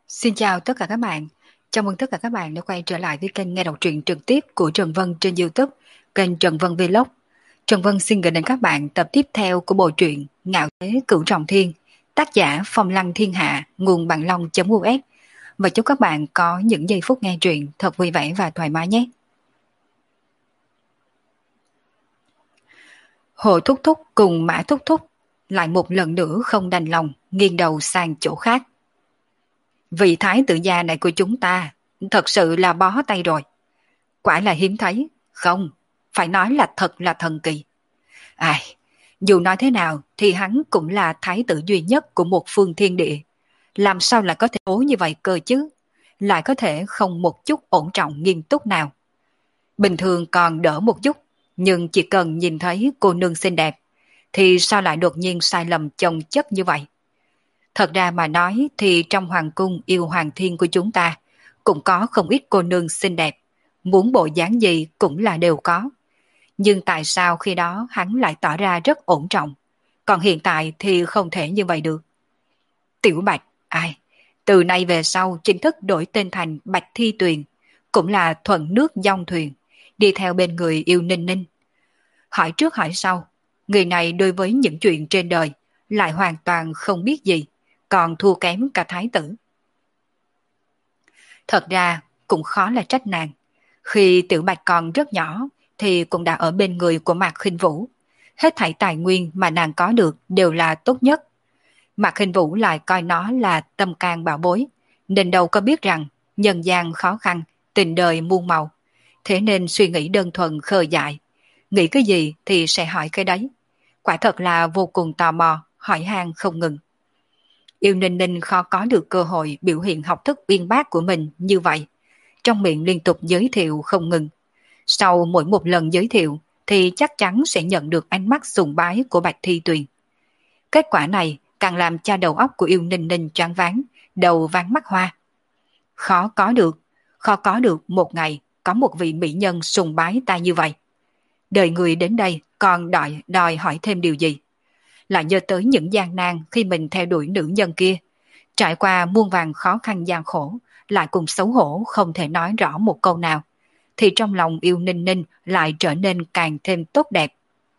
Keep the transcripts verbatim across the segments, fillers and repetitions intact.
Xin chào tất cả các bạn. Chào mừng tất cả các bạn đã quay trở lại với kênh nghe đọc truyện trực tiếp của Trần Vân trên YouTube, kênh Trần Vân Vlog. Trần Vân xin gửi đến các bạn tập tiếp theo của bộ truyện Ngạo Thế Cửu Trọng Thiên, tác giả Phong Lăng Thiên Hạ, nguồn bằng long.us. Và chúc các bạn có những giây phút nghe truyện thật vui vẻ và thoải mái nhé. Hồ Thúc Thúc cùng Mã Thúc Thúc lại một lần nữa không đành lòng nghiêng đầu sang chỗ khác. Vị thái tử gia này của chúng ta thật sự là bó tay rồi. Quả là hiếm thấy, không, phải nói là thật là thần kỳ. Ai, dù nói thế nào thì hắn cũng là thái tử duy nhất của một phương thiên địa. Làm sao lại có thể bố như vậy cơ chứ? Lại có thể không một chút ổn trọng nghiêm túc nào. Bình thường còn đỡ một chút, nhưng chỉ cần nhìn thấy cô nương xinh đẹp, thì sao lại đột nhiên sai lầm chồng chất như vậy? Thật ra mà nói thì trong hoàng cung yêu hoàng thiên của chúng ta cũng có không ít cô nương xinh đẹp, muốn bộ dáng gì cũng là đều có. Nhưng tại sao khi đó hắn lại tỏ ra rất ổn trọng, còn hiện tại thì không thể như vậy được. Tiểu Bạch, ai? Từ nay về sau chính thức đổi tên thành Bạch Thi Tuyền, cũng là thuận nước dong thuyền, đi theo bên người yêu Ninh Ninh. Hỏi trước hỏi sau, người này đối với những chuyện trên đời lại hoàn toàn không biết gì, còn thua kém cả thái tử. Thật ra cũng khó là trách nàng. Khi Tiểu Bạch còn rất nhỏ thì cũng đã ở bên người của Mạc Khinh Vũ. Hết thảy tài nguyên mà nàng có được đều là tốt nhất. Mạc Khinh Vũ lại coi nó là tâm can bảo bối, nên đâu có biết rằng nhân gian khó khăn, tình đời muôn màu. Thế nên suy nghĩ đơn thuần khờ dại, nghĩ cái gì thì sẽ hỏi cái đấy. Quả thật là vô cùng tò mò, hỏi han không ngừng. Yêu Ninh Ninh khó có được cơ hội biểu hiện học thức uyên bác của mình như vậy. Trong miệng liên tục giới thiệu không ngừng. Sau mỗi một lần giới thiệu thì chắc chắn sẽ nhận được ánh mắt sùng bái của Bạch Thi Tuyền. Kết quả này càng làm cho đầu óc của Yêu Ninh Ninh choáng váng, đầu váng mắt hoa. Khó có được, khó có được một ngày có một vị mỹ nhân sùng bái ta như vậy. Đời người đến đây còn đòi, đòi hỏi thêm điều gì? Lại nhớ tới những gian nan khi mình theo đuổi nữ nhân kia, trải qua muôn vàn khó khăn gian khổ, lại cùng xấu hổ không thể nói rõ một câu nào, thì trong lòng Yêu Ninh Ninh lại trở nên càng thêm tốt đẹp.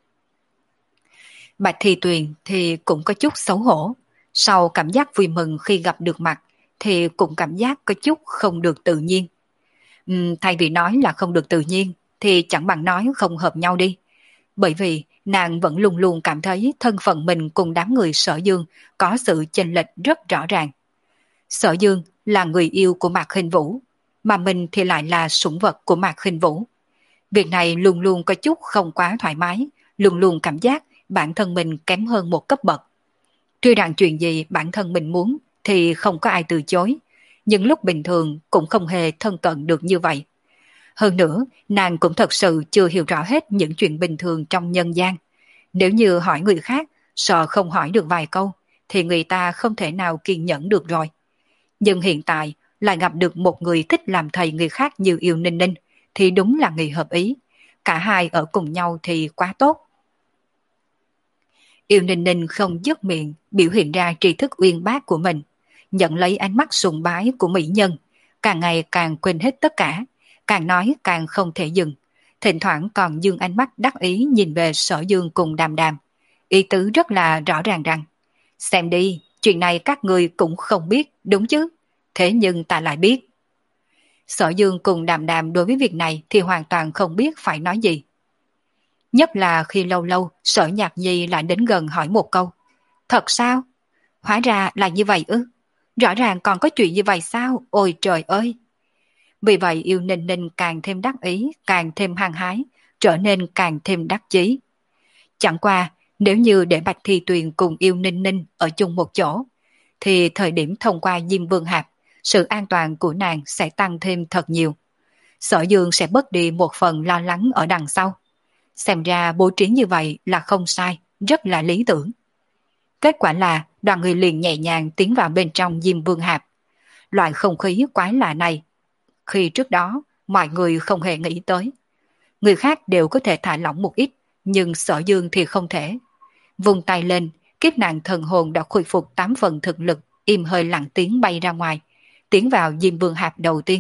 Bạch Thi Tuyền thì cũng có chút xấu hổ, sau cảm giác vui mừng khi gặp được mặt thì cũng cảm giác có chút không được tự nhiên. Uhm, thay vì nói là không được tự nhiên thì chẳng bằng nói không hợp nhau đi, bởi vì nàng vẫn luôn luôn cảm thấy thân phận mình cùng đám người Sở Dương có sự chênh lệch rất rõ ràng. Sở Dương là người yêu của Mạc Khinh Vũ, mà mình thì lại là sủng vật của Mạc Khinh Vũ. Việc này luôn luôn có chút không quá thoải mái, luôn luôn cảm giác bản thân mình kém hơn một cấp bậc. Tuy rằng chuyện gì bản thân mình muốn thì không có ai từ chối, nhưng lúc bình thường cũng không hề thân cận được như vậy. Hơn nữa, nàng cũng thật sự chưa hiểu rõ hết những chuyện bình thường trong nhân gian. Nếu như hỏi người khác, sợ không hỏi được vài câu, thì người ta không thể nào kiên nhẫn được rồi. Nhưng hiện tại, lại gặp được một người thích làm thầy người khác như Yêu Ninh Ninh, thì đúng là người hợp ý. Cả hai ở cùng nhau thì quá tốt. Yêu Ninh Ninh không dứt miệng, biểu hiện ra tri thức uyên bác của mình, nhận lấy ánh mắt sùng bái của mỹ nhân, càng ngày càng quên hết tất cả, càng nói càng không thể dừng, thỉnh thoảng còn dương ánh mắt đắc ý nhìn về Sở Dương cùng Đàm Đàm, ý tứ rất là rõ ràng rằng, xem đi, chuyện này các người cũng không biết, đúng chứ, thế nhưng ta lại biết. Sở Dương cùng Đàm Đàm đối với việc này thì hoàn toàn không biết phải nói gì. Nhất là khi lâu lâu Sở Nhạc Nhi lại đến gần hỏi một câu, thật sao? Hóa ra là như vậy ư? Rõ ràng còn có chuyện như vậy sao? Ôi trời ơi! Vì vậy Yêu Ninh Ninh càng thêm đắc ý, càng thêm hăng hái, trở nên càng thêm đắc chí. Chẳng qua, nếu như để Bạch Thi Tuyền cùng Yêu Ninh Ninh ở chung một chỗ, thì thời điểm thông qua Diêm Vương Hạp, sự an toàn của nàng sẽ tăng thêm thật nhiều. Sở Dương sẽ bớt đi một phần lo lắng ở đằng sau. Xem ra bố trí như vậy là không sai, rất là lý tưởng. Kết quả là đoàn người liền nhẹ nhàng tiến vào bên trong Diêm Vương Hạp. Loại không khí quái lạ này, khi trước đó mọi người không hề nghĩ tới. Người khác đều có thể thả lỏng một ít, nhưng Sở Dương thì không thể. Vung tay lên, kiếp nạn thần hồn đã khôi phục tám phần thực lực, im hơi lặng tiếng bay ra ngoài, tiến vào Diêm Vương Hạp đầu tiên.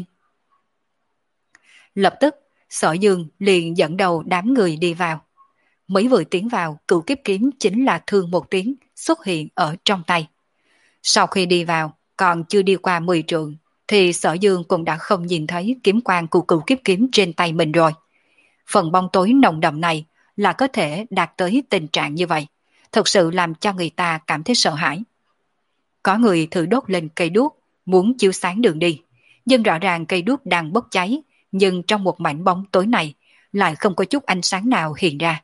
Lập tức, Sở Dương liền dẫn đầu đám người đi vào. Mới vừa tiến vào, Cửu Kiếp Kiếm chính là thương một tiếng xuất hiện ở trong tay. Sau khi đi vào, còn chưa đi qua mười trượng, thì Sở Dương cũng đã không nhìn thấy kiếm quang của Cửu Kiếp Kiếm trên tay mình rồi. Phần bóng tối nồng đậm này là có thể đạt tới tình trạng như vậy, thực sự làm cho người ta cảm thấy sợ hãi. Có người thử đốt lên cây đuốc, muốn chiếu sáng đường đi, nhưng rõ ràng cây đuốc đang bốc cháy, nhưng trong một mảnh bóng tối này lại không có chút ánh sáng nào hiện ra.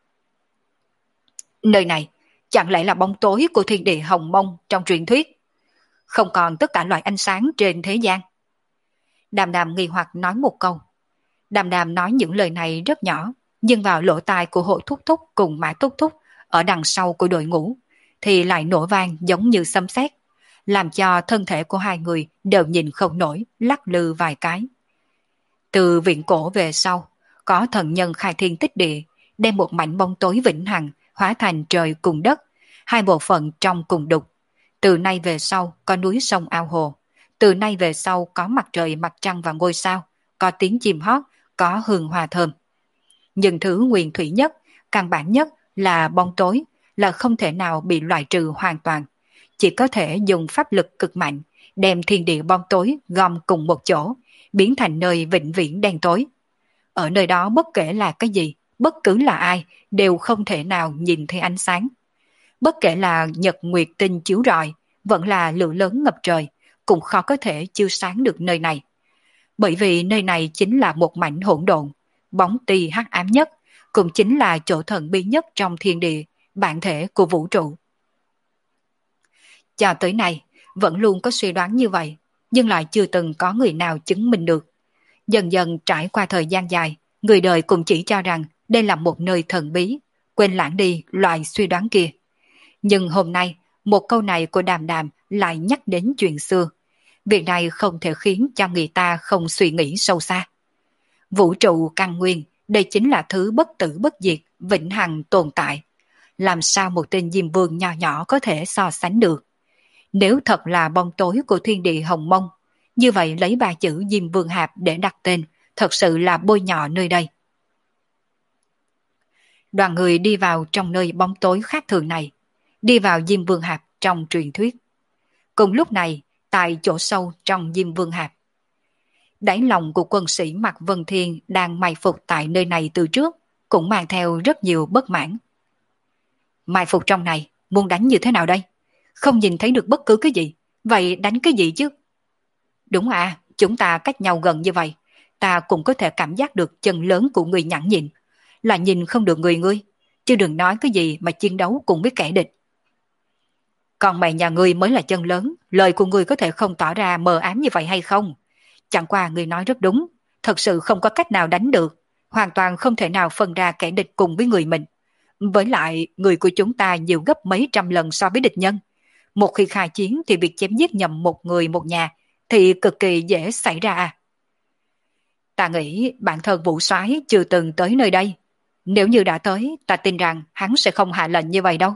Nơi này chẳng lẽ là bóng tối của thiên địa hồng mông trong truyền thuyết, không còn tất cả loại ánh sáng trên thế gian? Đàm Đàm nghi hoặc nói một câu. Đàm Đàm nói những lời này rất nhỏ, nhưng vào lỗ tai của Hội Thúc Thúc cùng Mã Thúc Thúc ở đằng sau của đội ngũ thì lại nổ vang giống như sấm sét, làm cho thân thể của hai người đều nhìn không nổi, lắc lư vài cái. Từ viện cổ về sau, có thần nhân khai thiên tích địa, đem một mảnh bóng tối vĩnh hằng hóa thành trời cùng đất, hai bộ phận trong cùng đục. Từ nay về sau có núi sông ao hồ, từ nay về sau có mặt trời mặt trăng và ngôi sao, có tiếng chim hót, có hương hoa thơm. Nhưng thứ nguyên thủy nhất, căn bản nhất là bóng tối, là không thể nào bị loại trừ hoàn toàn. Chỉ có thể dùng pháp lực cực mạnh, đem thiên địa bóng tối gom cùng một chỗ, biến thành nơi vĩnh viễn đen tối. Ở nơi đó bất kể là cái gì, bất cứ là ai, đều không thể nào nhìn thấy ánh sáng. Bất kể là nhật nguyệt tinh chiếu rọi, vẫn là lửa lớn ngập trời, cũng khó có thể chiếu sáng được nơi này. Bởi vì nơi này chính là một mảnh hỗn độn, bóng ti hắc ám nhất, cũng chính là chỗ thần bí nhất trong thiên địa, bản thể của vũ trụ. Cho tới nay, vẫn luôn có suy đoán như vậy, nhưng lại chưa từng có người nào chứng minh được. Dần dần trải qua thời gian dài, người đời cũng chỉ cho rằng đây là một nơi thần bí, quên lãng đi loại suy đoán kia. Nhưng hôm nay, một câu này của Đàm Đàm lại nhắc đến chuyện xưa. Việc này không thể khiến cho người ta không suy nghĩ sâu xa. Vũ trụ căn nguyên, đây chính là thứ bất tử bất diệt, vĩnh hằng tồn tại. Làm sao một tên Diêm Vương nhỏ nhỏ có thể so sánh được? Nếu thật là bóng tối của thiên địa hồng mông, như vậy lấy ba chữ Diêm Vương Hạp để đặt tên, thật sự là bôi nhọ nơi đây. Đoàn người đi vào trong nơi bóng tối khác thường này, đi vào Diêm Vương Hạp trong truyền thuyết. Cùng lúc này, tại chỗ sâu trong Diêm Vương Hạp, đáy lòng của quân sĩ Mạc Vân Thiên đang mai phục tại nơi này từ trước, cũng mang theo rất nhiều bất mãn. Mai phục trong này, muốn đánh như thế nào đây? Không nhìn thấy được bất cứ cái gì, vậy đánh cái gì chứ? Đúng à, chúng ta cách nhau gần như vậy, ta cũng có thể cảm giác được chân lớn của người nhẫn nhịn, là nhìn không được người ngươi, chứ đừng nói cái gì mà chiến đấu cùng với kẻ địch. Còn mày nhà ngươi mới là chân lớn, lời của ngươi có thể không tỏ ra mờ ám như vậy hay không? Chẳng qua ngươi nói rất đúng, thật sự không có cách nào đánh được, hoàn toàn không thể nào phân ra kẻ địch cùng với người mình. Với lại, người của chúng ta nhiều gấp mấy trăm lần so với địch nhân. Một khi khai chiến thì việc chém giết nhầm một người một nhà thì cực kỳ dễ xảy ra à. Ta nghĩ bản thân Vũ Soái chưa từng tới nơi đây. Nếu như đã tới, ta tin rằng hắn sẽ không hạ lệnh như vậy đâu.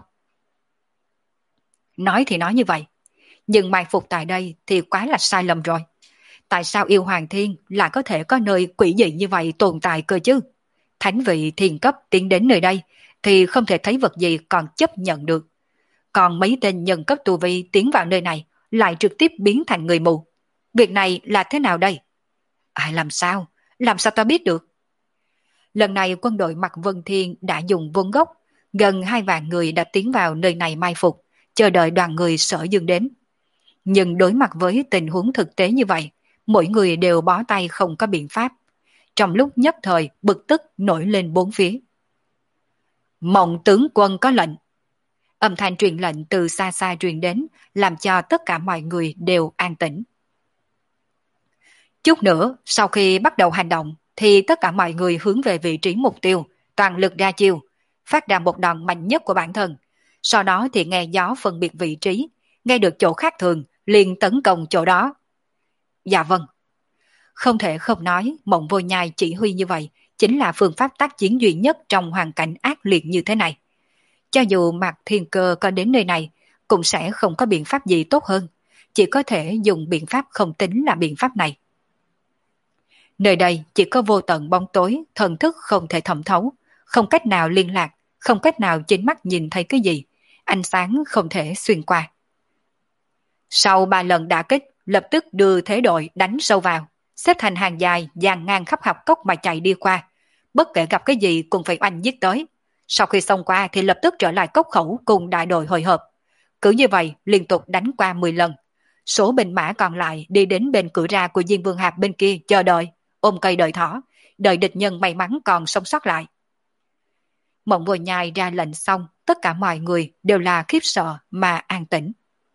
Nói thì nói như vậy, nhưng mai phục tại đây thì quá là sai lầm rồi. Tại sao yêu Hoàng Thiên lại có thể có nơi quỷ dị như vậy tồn tại cơ chứ? Thánh vị thiên cấp tiến đến nơi đây thì không thể thấy vật gì còn chấp nhận được. Còn mấy tên nhân cấp tu vi tiến vào nơi này lại trực tiếp biến thành người mù. Việc này là thế nào đây? Ai làm sao? Làm sao ta biết được? Lần này quân đội Mạc Vân Thiên đã dùng vốn gốc, gần hai vạn người đã tiến vào nơi này mai phục, chờ đợi đoàn người Sở Dương đến. Nhưng đối mặt với tình huống thực tế như vậy, mỗi người đều bó tay không có biện pháp. Trong lúc nhất thời bực tức nổi lên bốn phía. Mộng tướng quân có lệnh. Âm thanh truyền lệnh từ xa xa truyền đến, làm cho tất cả mọi người đều an tĩnh. Chút nữa, sau khi bắt đầu hành động, thì tất cả mọi người hướng về vị trí mục tiêu, toàn lực ra chiêu, phát ra một đòn mạnh nhất của bản thân. Sau đó thì nghe gió phân biệt vị trí, nghe được chỗ khác thường, liền tấn công chỗ đó. Dạ vâng. Không thể không nói, Mộng Vô Nhai chỉ huy như vậy, chính là phương pháp tác chiến duy nhất trong hoàn cảnh ác liệt như thế này. Cho dù Mạc Thiên Cơ có đến nơi này, cũng sẽ không có biện pháp gì tốt hơn. chỉ có thể dùng biện pháp không tính là biện pháp này. Nơi đây chỉ có vô tận bóng tối, thần thức không thể thẩm thấu, không cách nào liên lạc, không cách nào chính mắt nhìn thấy cái gì, ánh sáng không thể xuyên qua. Sau ba lần đả kích, lập tức đưa thế đội đánh sâu vào, xếp thành hàng dài dàn ngang khắp học cốc mà chạy đi qua, bất kể gặp cái gì cũng phải oanh giết tới. Sau khi xông qua thì lập tức trở lại cốc khẩu cùng đại đội hội hợp. Cứ như vậy liên tục đánh qua mười lần. Số binh mã còn lại đi đến bên cửa ra của Diên Vương Hạp bên kia chờ đợi, ôm cây đợi thỏ, đợi địch nhân may mắn còn sống sót lại. Mộng Vô Nhai ra lệnh xong, tất cả mọi người đều là khiếp sợ mà an tĩnh.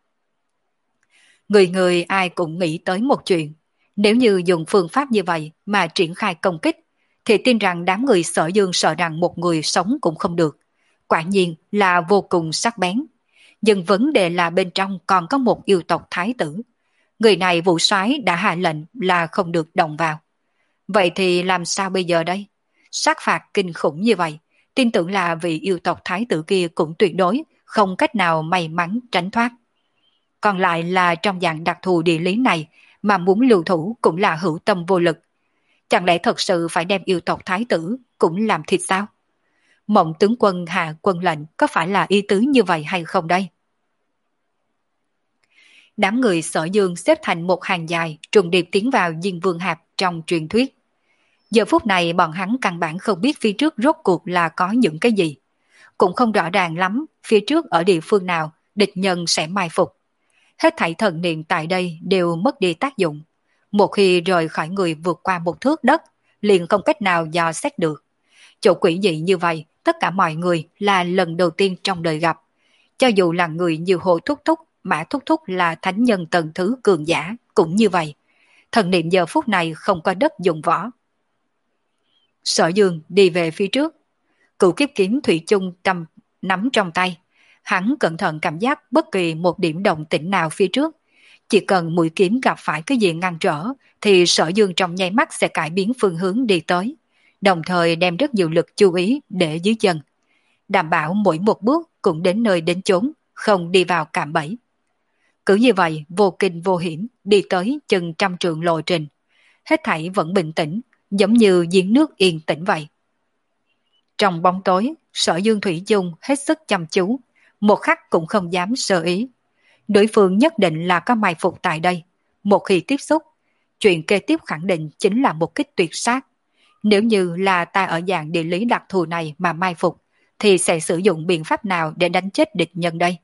Người người ai cũng nghĩ tới một chuyện, nếu như dùng phương pháp như vậy mà triển khai công kích, thì tin rằng đám người Sở Dương sợ rằng một người sống cũng không được. Quả nhiên là vô cùng sắc bén. Nhưng vấn đề là bên trong còn có một yêu tộc thái tử. Người này Vũ Soái đã hạ lệnh là không được động vào. Vậy thì làm sao bây giờ đây? Sát phạt kinh khủng như vậy, tin tưởng là vị yêu tộc thái tử kia cũng tuyệt đối không cách nào may mắn tránh thoát. Còn lại là trong dạng đặc thù địa lý này mà muốn lưu thủ cũng là hữu tâm vô lực. Chẳng lẽ thật sự phải đem yêu tộc thái tử cũng làm thịt sao? Mộng tướng quân hạ quân lệnh có phải là ý tứ như vậy hay không đây? Đám người Sở Dương xếp thành một hàng dài trùng điệp tiến vào Diên Vương Hạp trong truyền thuyết. Giờ phút này bọn hắn căn bản không biết phía trước rốt cuộc là có những cái gì. Cũng không rõ ràng lắm phía trước ở địa phương nào địch nhân sẽ mai phục. Hết thảy thần niệm tại đây đều mất đi tác dụng. Một khi rời khỏi người vượt qua một thước đất, liền không cách nào dò xét được. Chỗ quỷ dị như vậy, tất cả mọi người là lần đầu tiên trong đời gặp. Cho dù là người như Hồ Thúc Thúc, Mã Thúc Thúc là thánh nhân tầng thứ cường giả, cũng như vậy. Thần niệm giờ phút này không có đất dụng võ. Sở Dương đi về phía trước. Cửu kiếp kiếm thủy chung trầm nắm trong tay. Hắn cẩn thận cảm giác bất kỳ một điểm động tĩnh nào phía trước. Chỉ cần mũi kiếm gặp phải cái gì ngăn trở, thì Sở Dương trong nháy mắt sẽ cải biến phương hướng đi tới. Đồng thời đem rất nhiều lực chú ý để dưới chân. Đảm bảo mỗi một bước cũng đến nơi đến chốn, không đi vào cạm bẫy. Cứ như vậy, vô kinh vô hiểm, đi tới chừng trăm trượng lộ trình. Hết thảy vẫn bình tĩnh, giống như giếng nước yên tĩnh vậy. Trong bóng tối, Sở Dương thủy chung hết sức chăm chú, một khắc cũng không dám sơ ý. Đối phương nhất định là có mai phục tại đây. Một khi tiếp xúc, chuyện kế tiếp khẳng định chính là một kích tuyệt sát. Nếu như là ta ở dạng địa lý đặc thù này mà mai phục, thì sẽ sử dụng biện pháp nào để đánh chết địch nhân đây?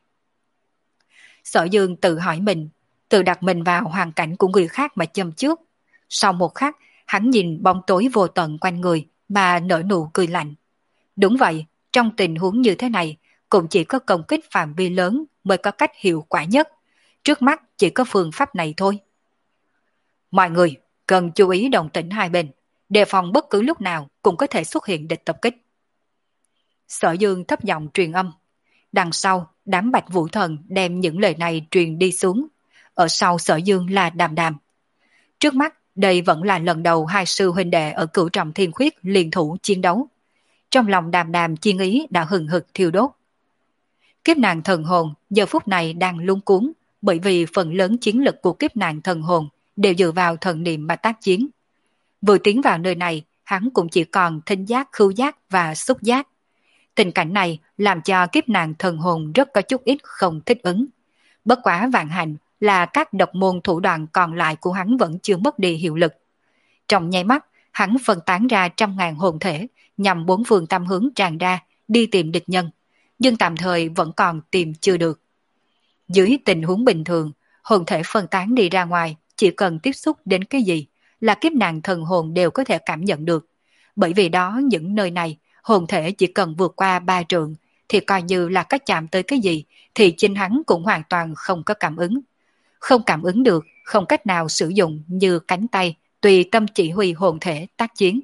Sở Dương tự hỏi mình, tự đặt mình vào hoàn cảnh của người khác mà châm trước. Sau một khắc, hắn nhìn bóng tối vô tận quanh người mà nở nụ cười lạnh. Đúng vậy, trong tình huống như thế này, cũng chỉ có công kích phạm vi lớn mới có cách hiệu quả nhất. Trước mắt chỉ có phương pháp này thôi. Mọi người cần chú ý đồng tĩnh hai bên, đề phòng bất cứ lúc nào cũng có thể xuất hiện địch tập kích. Sở Dương thấp giọng truyền âm. Đằng sau, đám Bạch Vũ Thần đem những lời này truyền đi xuống. Ở sau Sở Dương là Đàm Đàm. Trước mắt, đây vẫn là lần đầu hai sư huynh đệ ở Cửu Trọng Thiên Khuyết liên thủ chiến đấu. Trong lòng Đàm Đàm chiên ý đã hừng hực thiêu đốt. Kiếp nạn thần hồn giờ phút này đang lung cuốn, bởi vì phần lớn chiến lực của kiếp nạn thần hồn đều dựa vào thần niệm mà tác chiến. Vừa tiến vào nơi này, hắn cũng chỉ còn thính giác, khứu giác và xúc giác. Tình cảnh này làm cho kiếp nạn thần hồn rất có chút ít không thích ứng. Bất quá vạn hạnh là các độc môn thủ đoạn còn lại của hắn vẫn chưa mất đi hiệu lực. Trong nháy mắt, hắn phân tán ra trăm ngàn hồn thể, nhằm bốn phương tam hướng tràn ra, đi tìm địch nhân. Nhưng tạm thời vẫn còn tìm chưa được. Dưới tình huống bình thường, hồn thể phân tán đi ra ngoài, chỉ cần tiếp xúc đến cái gì, là kiếp nạn thần hồn đều có thể cảm nhận được. Bởi vì đó những nơi này, hồn thể chỉ cần vượt qua ba trượng, thì coi như là có chạm tới cái gì, thì chính hắn cũng hoàn toàn không có cảm ứng. Không cảm ứng được, không cách nào sử dụng như cánh tay, tùy tâm chỉ huy hồn thể tác chiến.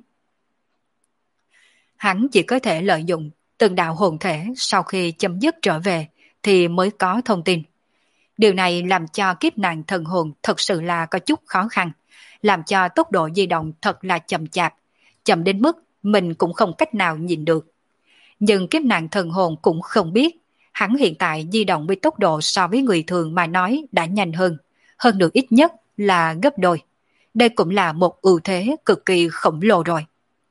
Hắn chỉ có thể lợi dụng từng đạo hồn thể sau khi chấm dứt trở về thì mới có thông tin. Điều này làm cho kiếp nạn thần hồn thật sự là có chút khó khăn, làm cho tốc độ di động thật là chậm chạp, chậm đến mức mình cũng không cách nào nhìn được. Nhưng kiếp nạn thần hồn cũng không biết, Hắn hiện tại di động với tốc độ so với người thường mà nói đã nhanh hơn, hơn được ít nhất là gấp đôi. Đây cũng là một ưu thế cực kỳ khổng lồ rồi.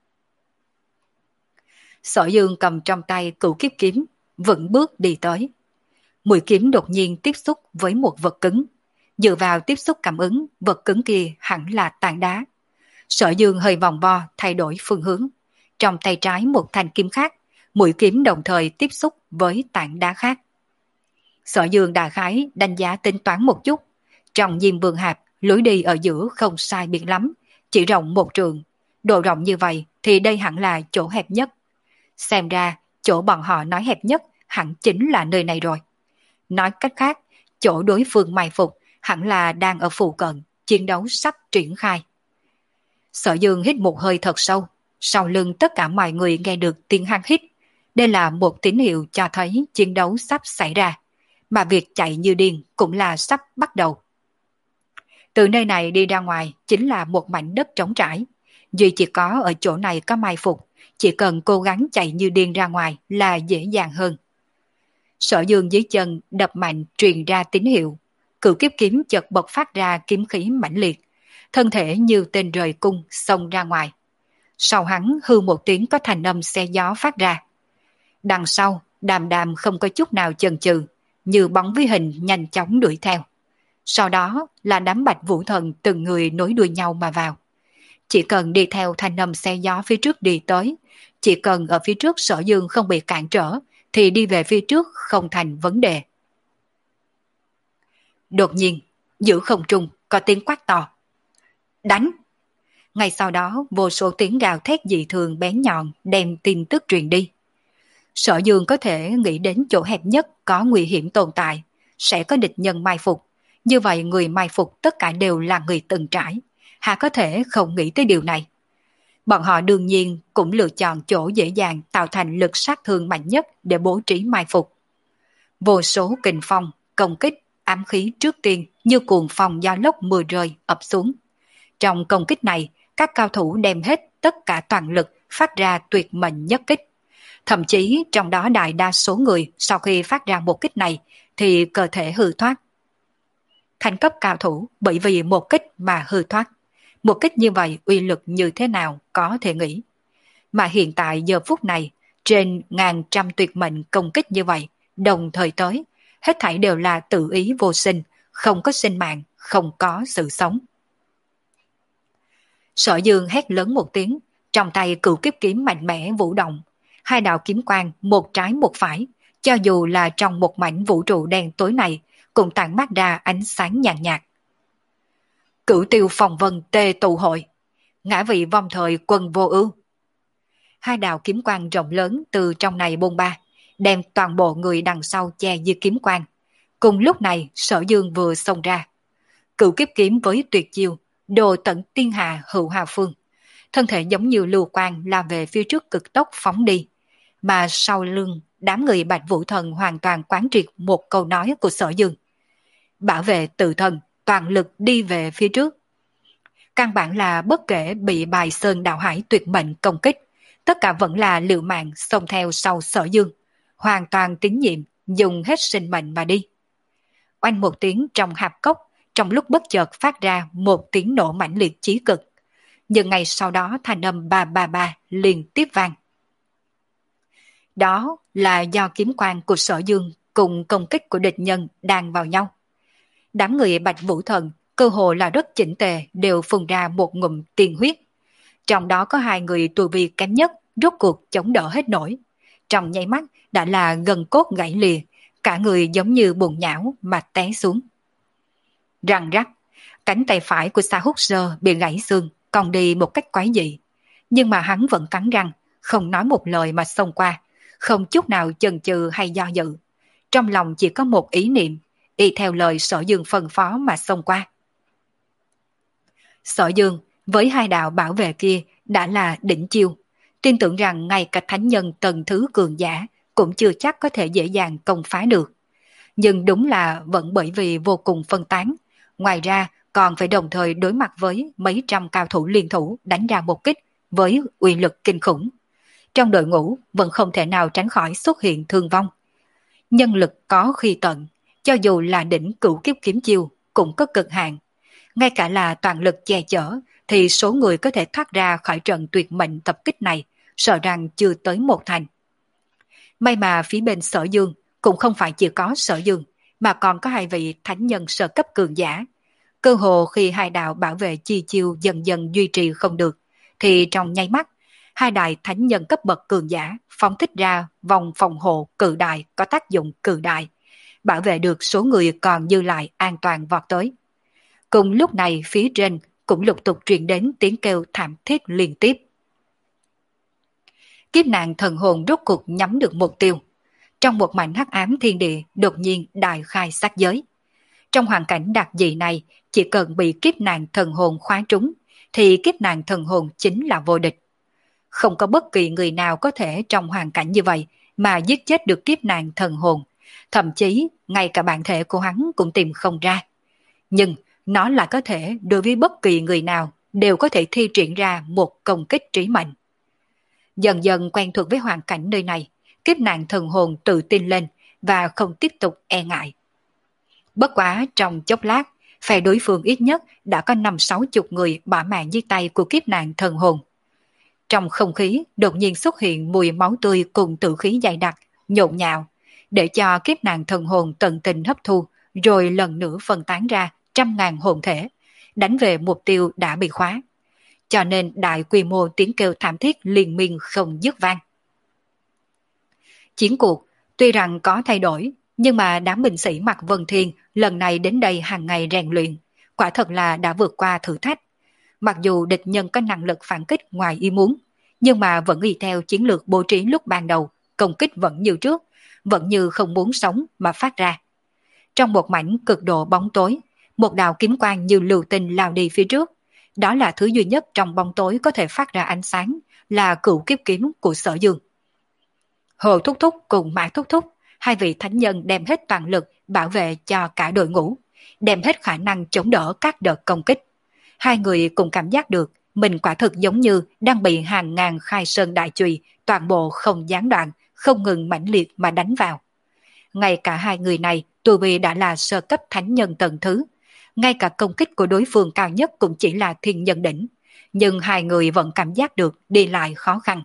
Sở Dương cầm trong tay cửu kiếp kiếm, vững bước đi tới. Mũi kiếm đột nhiên tiếp xúc với một vật cứng. Dựa vào tiếp xúc cảm ứng, vật cứng kia hẳn là tảng đá. Sở Dương hơi vòng vo thay đổi phương hướng. Trong tay trái một thanh kiếm khác, mũi kiếm đồng thời tiếp xúc với tảng đá khác. Sở Dương đại khái đánh giá tính toán một chút. Trong Diêm Vương Hạp, lối đi ở giữa không sai biệt lắm, chỉ rộng một trường. Độ rộng như vậy thì đây hẳn là chỗ hẹp nhất. Xem ra, chỗ bọn họ nói hẹp nhất hẳn chính là nơi này rồi. Nói cách khác, chỗ đối phương mai phục hẳn là đang ở phụ cận, chiến đấu sắp triển khai. Sở Dương hít một hơi thật sâu, sau lưng tất cả mọi người nghe được tiếng hắn hít. Đây là một tín hiệu cho thấy chiến đấu sắp xảy ra, mà việc chạy như điên cũng là sắp bắt đầu. Từ nơi này đi ra ngoài chính là một mảnh đất trống trải. Duy chỉ có ở chỗ này có mai phục, chỉ cần cố gắng chạy như điên ra ngoài là dễ dàng hơn. Sở Dương dưới chân đập mạnh truyền ra tín hiệu. Cửu kiếp kiếm chợt bộc phát ra kiếm khí mãnh liệt. Thân thể như tên rời cung xông ra ngoài. Sau hắn hư một tiếng có thành âm xe gió phát ra. Đằng sau, Đàm Đàm không có chút nào chần chừ, như bóng với hình nhanh chóng đuổi theo. Sau đó là đám Bạch Vũ Thần từng người nối đuôi nhau mà vào. Chỉ cần đi theo thanh âm xe gió phía trước đi tới, chỉ cần ở phía trước Sở Dương không bị cản trở, thì đi về phía trước không thành vấn đề. Đột nhiên, giữa không trung có tiếng quát to. Đánh! Ngay sau đó, vô số tiếng gào thét dị thường bén nhọn đem tin tức truyền đi. Sở Dương có thể nghĩ đến chỗ hẹp nhất có nguy hiểm tồn tại, sẽ có địch nhân mai phục. Như vậy người mai phục tất cả đều là người từng trải. Hà có thể không nghĩ tới điều này. Bọn họ đương nhiên cũng lựa chọn chỗ dễ dàng tạo thành lực sát thương mạnh nhất để bố trí mai phục. Vô số kình phong, công kích, ám khí trước tiên như cuồng phong gió lốc mưa rơi ập xuống. Trong công kích này, các cao thủ đem hết tất cả toàn lực phát ra tuyệt mệnh nhất kích. Thậm chí trong đó đại đa số người sau khi phát ra một kích này thì cơ thể hư thoát. Thành cấp cao thủ bởi vì một kích mà hư thoát. Một kích như vậy uy lực như thế nào có thể nghĩ. Mà hiện tại giờ phút này, trên ngàn trăm tuyệt mệnh công kích như vậy, đồng thời tới, hết thảy đều là tự ý vô sinh, không có sinh mạng, không có sự sống. Sở Dương hét lớn một tiếng, trong tay cửu kiếp kiếm mạnh mẽ vũ động. Hai đạo kiếm quang, một trái một phải, cho dù là trong một mảnh vũ trụ đen tối này, cũng tản mát ra ánh sáng nhàn nhạt. Cửu tiêu phòng vân tê tụ hội, ngã vị vong thời quân vô ưu. Hai đạo kiếm quang rộng lớn từ trong này bôn ba, đem toàn bộ người đằng sau che dưới kiếm quang. Cùng lúc này Sở Dương vừa xông ra. Cửu kiếp kiếm với tuyệt chiêu, đồ tận tiên hà hữu hà phương. Thân thể giống như lưu quang lao về phía trước cực tốc phóng đi. Mà sau lưng, đám người Bạch Vũ Thần hoàn toàn quán triệt một câu nói của Sở Dương. Bảo vệ tự thân, toàn lực đi về phía trước. Căn bản là bất kể bị bài sơn đạo hải tuyệt mệnh công kích, tất cả vẫn là liều mạng xông theo sau Sở Dương, hoàn toàn tín nhiệm, dùng hết sinh mệnh mà đi. Oanh một tiếng trong hạp cốc, trong lúc bất chợt phát ra một tiếng nổ mãnh liệt chí cực. Nhưng ngày sau đó thanh âm ba ba ba liên tiếp vang. Đó là do kiếm quang của Sở Dương cùng công kích của địch nhân đang vào nhau. Đám người Bạch Vũ Thần cơ hồ là rất chỉnh tề đều phun ra một ngụm tiên huyết. Trong đó có hai người tu vi kém nhất rốt cuộc chống đỡ hết nổi. Trong nháy mắt đã là gần cốt gãy lìa, cả người giống như bùn nhão mà té xuống. Răng rắc, cánh tay phải của Sa Húc Sơ bị gãy xương, còn đi một cách quái dị. Nhưng mà hắn vẫn cắn răng, không nói một lời mà xông qua, không chút nào chần chừ hay do dự. Trong lòng chỉ có một ý niệm, y theo lời Sở Dương phân phó mà xông qua. Sở Dương với hai đạo bảo vệ kia đã là đỉnh chiêu, tin tưởng rằng ngay cả thánh nhân tầng thứ cường giả cũng chưa chắc có thể dễ dàng công phá được. Nhưng đúng là vẫn bởi vì vô cùng phân tán, ngoài ra còn phải đồng thời đối mặt với mấy trăm cao thủ liên thủ đánh ra một kích với uy lực kinh khủng. Trong đội ngũ vẫn không thể nào tránh khỏi xuất hiện thương vong. Nhân lực có khi tận, cho dù là đỉnh cửu kiếp kiếm chiêu cũng có cực hạn. Ngay cả là toàn lực che chở thì số người có thể thoát ra khỏi trận tuyệt mệnh tập kích này sợ rằng chưa tới một thành. May mà phía bên Sở Dương cũng không phải chỉ có Sở Dương mà còn có hai vị thánh nhân sơ cấp cường giả. Cơ hồ khi hai đạo bảo vệ chi chiêu dần dần duy trì không được thì trong nháy mắt hai đại thánh nhân cấp bậc cường giả phóng thích ra vòng phòng hộ cự đại có tác dụng cự đại, bảo vệ được số người còn dư lại an toàn vọt tới. Cùng lúc này phía trên cũng lục tục truyền đến tiếng kêu thảm thiết liên tiếp. Kiếp nạn thần hồn rốt cuộc nhắm được mục tiêu. Trong một mảnh hắc ám thiên địa đột nhiên đại khai sát giới. Trong hoàn cảnh đặc dị này, chỉ cần bị kiếp nạn thần hồn khóa trúng, thì kiếp nạn thần hồn chính là vô địch. Không có bất kỳ người nào có thể trong hoàn cảnh như vậy mà giết chết được kiếp nạn thần hồn. Thậm chí, ngay cả bản thể của hắn cũng tìm không ra. Nhưng, nó lại có thể đối với bất kỳ người nào đều có thể thi triển ra một công kích trí mệnh. Dần dần quen thuộc với hoàn cảnh nơi này, kiếp nạn thần hồn tự tin lên và không tiếp tục e ngại. Bất quá trong chốc lát, phe đối phương ít nhất đã có năm sáu chục người bỏ mạng dưới tay của kiếp nạn thần hồn. Trong không khí đột nhiên xuất hiện mùi máu tươi cùng tử khí dày đặc, nhộn nhạo, để cho kiếp nạn thần hồn tận tình hấp thu, rồi lần nữa phân tán ra trăm ngàn hồn thể, đánh về mục tiêu đã bị khóa. Cho nên đại quy mô tiếng kêu thảm thiết liên miên không dứt vang. Chiến cuộc tuy rằng có thay đổi, nhưng mà đám binh sĩ mặc Vân Thiên lần này đến đây hàng ngày rèn luyện, quả thật là đã vượt qua thử thách. Mặc dù địch nhân có năng lực phản kích ngoài ý muốn, nhưng mà vẫn y theo chiến lược bố trí lúc ban đầu, công kích vẫn như trước, vẫn như không muốn sống mà phát ra. Trong một mảnh cực độ bóng tối, một đạo kiếm quang như lưu tinh lao đi phía trước. Đó là thứ duy nhất trong bóng tối có thể phát ra ánh sáng, là cửu kiếp kiếm của Sở Dương. Hồ Thúc Thúc cùng Mã Thúc Thúc, hai vị thánh nhân đem hết toàn lực bảo vệ cho cả đội ngũ, đem hết khả năng chống đỡ các đợt công kích. Hai người cùng cảm giác được mình quả thực giống như đang bị hàng ngàn khai sơn đại chùy toàn bộ không gián đoạn, không ngừng mãnh liệt mà đánh vào. Ngay cả hai người này tu vi đã là sơ cấp thánh nhân tầng thứ, ngay cả công kích của đối phương cao nhất cũng chỉ là thiên nhân đỉnh, nhưng hai người vẫn cảm giác được đi lại khó khăn.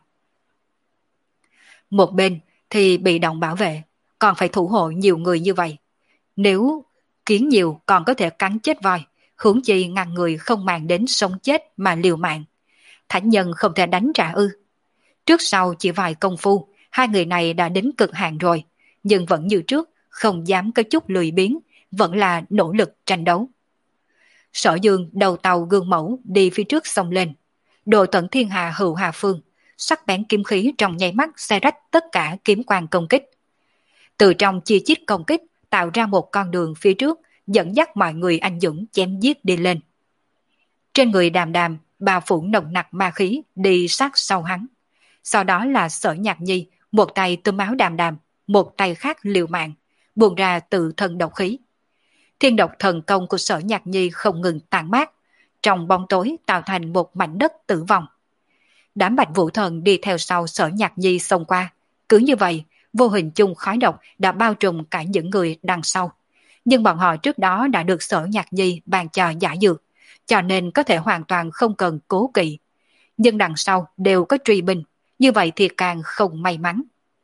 Một bên thì bị động bảo vệ, còn phải thủ hộ nhiều người như vậy. Nếu kiến nhiều còn có thể cắn chết voi, huống chi ngàn người không màng đến sống chết mà liều mạng. Thánh nhân không thể đánh trả ư? Trước sau chỉ vài công phu, hai người này đã đến cực hạn rồi, nhưng vẫn như trước, không dám có chút lười biếng, vẫn là nỗ lực tranh đấu. Sở Dương đầu tàu gương mẫu đi phía trước xông lên. Đồ tận thiên hà hữu hà phương, sắc bén kiếm khí trong nháy mắt xe rách tất cả kiếm quang công kích. Từ trong chia chít công kích tạo ra một con đường phía trước, dẫn dắt mọi người anh dũng chém giết đi lên. Trên người Đàm Đàm bao phủ nồng nặc ma khí đi sát sau hắn. Sau đó là Sở Nhạc Nhi, một tay túm áo Đàm Đàm, một tay khác liều mạng, buông ra tự thân độc khí. Thiên độc thần công của Sở Nhạc Nhi không ngừng tàn mát, trong bóng tối tạo thành một mảnh đất tử vong. Đám Bạch Vũ Thần đi theo sau Sở Nhạc Nhi xông qua, cứ như vậy, vô hình chung khói độc đã bao trùm cả những người đằng sau. Nhưng bọn họ trước đó đã được Sở Nhạc Nhi ban cho giả dược, cho nên có thể hoàn toàn không cần cố kỵ. Nhưng đằng sau đều có truy binh, như vậy thì càng không may mắn.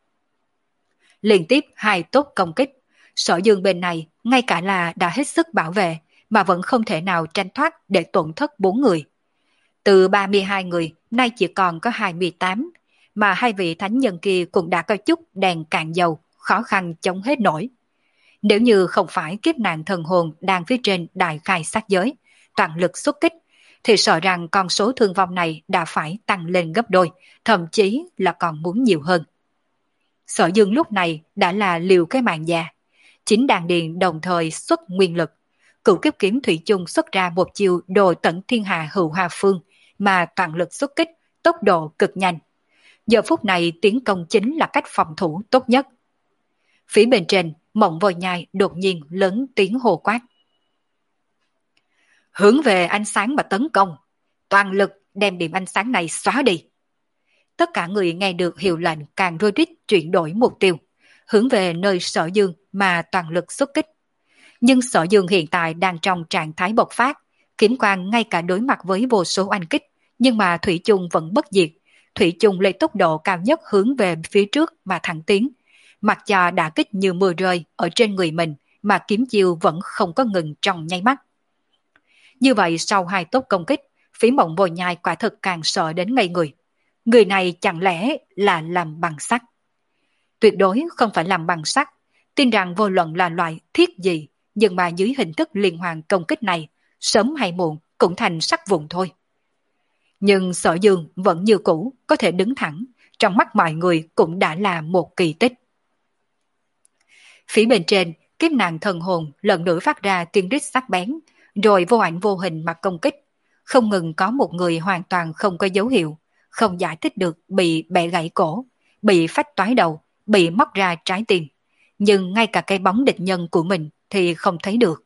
Liên tiếp hai tốt công kích, Sở Dương bên này ngay cả là đã hết sức bảo vệ mà vẫn không thể nào tranh thoát để tổn thất bốn người. Từ ba mươi hai người nay chỉ còn có hai mươi tám, mà hai vị thánh nhân kia cũng đã có chút đèn cạn dầu, khó khăn chống hết nổi. Nếu như không phải kiếp nạn thần hồn đang phía trên đại khai sát giới, toàn lực xuất kích, thì sợ rằng con số thương vong này đã phải tăng lên gấp đôi, thậm chí là còn muốn nhiều hơn. Sở Dương lúc này đã là liều cái mạng già, chính đàn điền đồng thời xuất nguyên lực. Cửu kiếp kiếm thủy chung xuất ra một chiều đồ tận thiên hà hữu hà phương mà toàn lực xuất kích, tốc độ cực nhanh. Giờ phút này tiến công chính là cách phòng thủ tốt nhất. Phía bên trên, Mộng Vô Nhai đột nhiên lớn tiếng hô quát. Hướng về ánh sáng mà tấn công, toàn lực đem điểm ánh sáng này xóa đi. Tất cả người nghe được hiệu lệnh càng rối rít chuyển đổi mục tiêu, hướng về nơi Sở Dương mà toàn lực xuất kích. Nhưng Sở Dương hiện tại đang trong trạng thái bộc phát, kiếm quang ngay cả đối mặt với vô số oanh kích, nhưng mà thủy chung vẫn bất diệt. Thủy chung lấy tốc độ cao nhất hướng về phía trước mà thẳng tiến. Mặc cho đã kích như mưa rơi ở trên người mình, mà kiếm chiêu vẫn không có ngừng trong nháy mắt. Như vậy sau hai tốt công kích, Phí Mộng Vô Nhai quả thực càng sợ đến ngây người. Người này chẳng lẽ là làm bằng sắt? Tuyệt đối không phải làm bằng sắt. Tin rằng vô luận là loại thiết gì, nhưng mà dưới hình thức liên hoàn công kích này, sớm hay muộn cũng thành sắt vụn thôi. Nhưng Sở Dương vẫn như cũ, có thể đứng thẳng, trong mắt mọi người cũng đã là một kỳ tích. Phía bên trên, kiếp nạn thần hồn lần nữa phát ra tiếng rít sắc bén, rồi vô ảnh vô hình mà công kích. Không ngừng có một người hoàn toàn không có dấu hiệu, không giải thích được bị bẻ gãy cổ, bị phách toái đầu, bị móc ra trái tim. Nhưng ngay cả cái bóng địch nhân của mình thì không thấy được.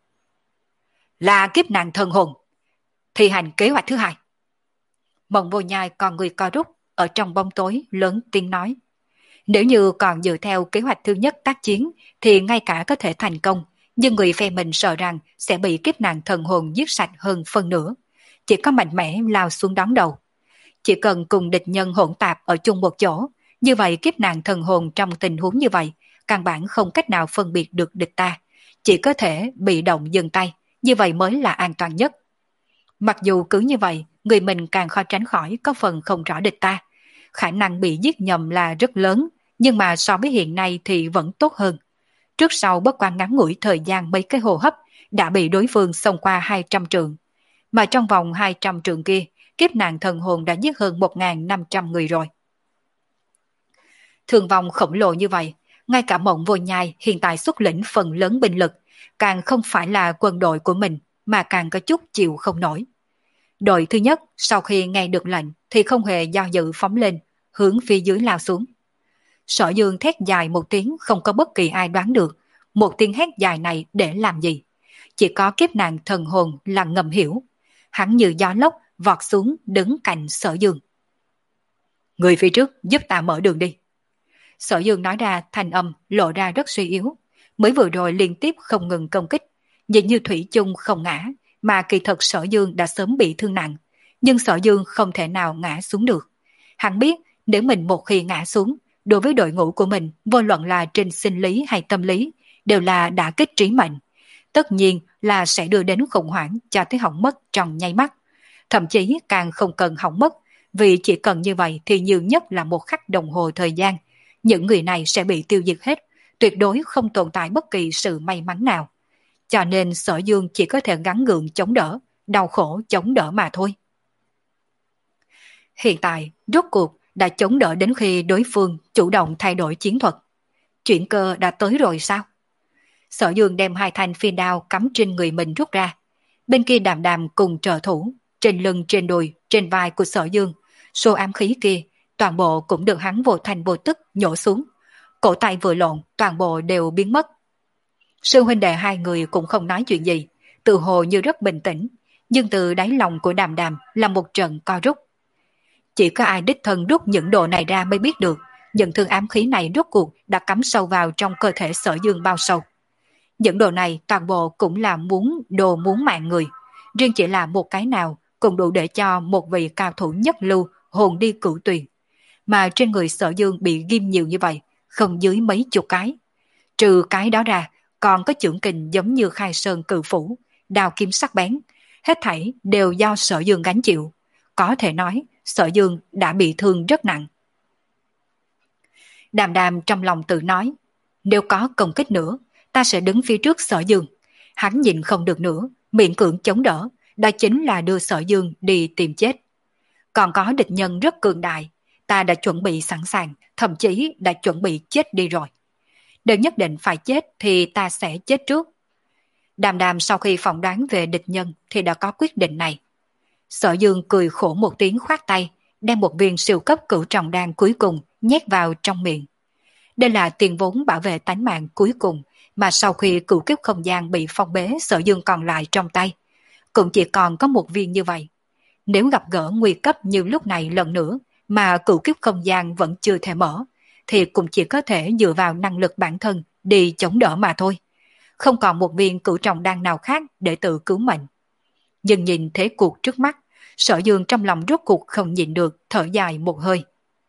Là kiếp nạn thần hồn. Thi hành kế hoạch thứ hai. Mộng Vô Nhai còn người co rút, ở trong bóng tối lớn tiếng nói. Nếu như còn dựa theo kế hoạch thứ nhất tác chiến thì ngay cả có thể thành công, nhưng người phe mình sợ rằng sẽ bị kiếp nạn thần hồn giết sạch hơn phân nửa. Chỉ có mạnh mẽ lao xuống đón đầu. Chỉ cần cùng địch nhân hỗn tạp ở chung một chỗ, như vậy kiếp nạn thần hồn trong tình huống như vậy, căn bản không cách nào phân biệt được địch ta. Chỉ có thể bị động dừng tay, như vậy mới là an toàn nhất. Mặc dù cứ như vậy, người mình càng khó tránh khỏi có phần không rõ địch ta. Khả năng bị giết nhầm là rất lớn, nhưng mà so với hiện nay thì vẫn tốt hơn. Trước sau bất quan ngắn ngủi thời gian mấy cái hô hấp đã bị đối phương xông qua hai trăm trượng. Mà trong vòng hai trăm trượng kia, kiếp nạn thần hồn đã giết hơn một nghìn năm trăm người rồi. Thương vong khổng lồ như vậy, ngay cả Mộng Vô Nhai hiện tại xuất lĩnh phần lớn binh lực, càng không phải là quân đội của mình, mà càng có chút chịu không nổi. Đội thứ nhất sau khi nghe được lệnh thì không hề do dự phóng lên, hướng phía dưới lao xuống. Sở Dương thét dài một tiếng không có bất kỳ ai đoán được, một tiếng hét dài này để làm gì. Chỉ có kiếp nạn thần hồn là ngầm hiểu. Hắn như gió lốc vọt xuống đứng cạnh Sở Dương. Người phía trước giúp ta mở đường đi. Sở Dương nói ra thanh âm lộ ra rất suy yếu. Mới vừa rồi liên tiếp không ngừng công kích, nhìn như thủy chung không ngã, mà kỳ thật Sở Dương đã sớm bị thương nặng. Nhưng Sở Dương không thể nào ngã xuống được. Hắn biết nếu mình một khi ngã xuống, đối với đội ngũ của mình, vô luận là trên sinh lý hay tâm lý, đều là đả kích trí mệnh. Tất nhiên là sẽ đưa đến khủng hoảng cho tới hỏng mất trong nháy mắt. Thậm chí càng không cần hỏng mất, vì chỉ cần như vậy thì nhiều nhất là một khắc đồng hồ thời gian. Những người này sẽ bị tiêu diệt hết, tuyệt đối không tồn tại bất kỳ sự may mắn nào. Cho nên Sở Dương chỉ có thể gắng gượng chống đỡ, đau khổ chống đỡ mà thôi. Hiện tại, rốt cuộc đã chống đỡ đến khi đối phương chủ động thay đổi chiến thuật. Chuyển cơ đã tới rồi sao? Sở Dương đem hai thanh phi đao cắm trên người mình rút ra. Bên kia Đàm Đàm cùng trợ thủ, trên lưng, trên đùi, trên vai của Sở Dương, số ám khí kia, toàn bộ cũng được hắn vô thành vô tức nhổ xuống. Cổ tay vừa lộn, toàn bộ đều biến mất. Sư huynh đệ hai người cũng không nói chuyện gì, tự hồ như rất bình tĩnh, nhưng từ đáy lòng của Đàm Đàm là một trận co rút. Chỉ có ai đích thân rút những đồ này ra mới biết được, những thương ám khí này rốt cuộc đã cắm sâu vào trong cơ thể Sở Dương bao sâu. Những đồ này toàn bộ cũng là muốn đồ muốn mạng người, riêng chỉ là một cái nào cũng đủ để cho một vị cao thủ nhất lưu hồn đi cửu tuyền. Mà trên người Sở Dương bị ghim nhiều như vậy, không dưới mấy chục cái. Trừ cái đó ra, còn có chưởng kình giống như Khai Sơn Cự Phủ, đao kiếm sắc bén, hết thảy đều do Sở Dương gánh chịu. Có thể nói, Sở Dương đã bị thương rất nặng. Đàm Đàm trong lòng tự nói, nếu có công kích nữa, ta sẽ đứng phía trước Sở Dương. Hắn nhìn không được nữa, miễn cưỡng chống đỡ, đó chính là đưa Sở Dương đi tìm chết. Còn có địch nhân rất cường đại, ta đã chuẩn bị sẵn sàng, thậm chí đã chuẩn bị chết đi rồi. Nếu nhất định phải chết thì ta sẽ chết trước. Đàm Đàm sau khi phỏng đoán về địch nhân thì đã có quyết định này. Sở Dương cười khổ một tiếng khoát tay, đem một viên siêu cấp cửu trọng đan cuối cùng nhét vào trong miệng. Đây là tiền vốn bảo vệ tánh mạng cuối cùng mà sau khi cửu kiếp không gian bị phong bế Sở Dương còn lại trong tay. Cũng chỉ còn có một viên như vậy. Nếu gặp gỡ nguy cấp như lúc này lần nữa mà cửu kiếp không gian vẫn chưa thể mở, thì cũng chỉ có thể dựa vào năng lực bản thân đi chống đỡ mà thôi. Không còn một viên cửu trọng đan nào khác để tự cứu mệnh. Nhưng nhìn thế cuộc trước mắt, Sở Dương trong lòng rốt cuộc không nhịn được, thở dài một hơi.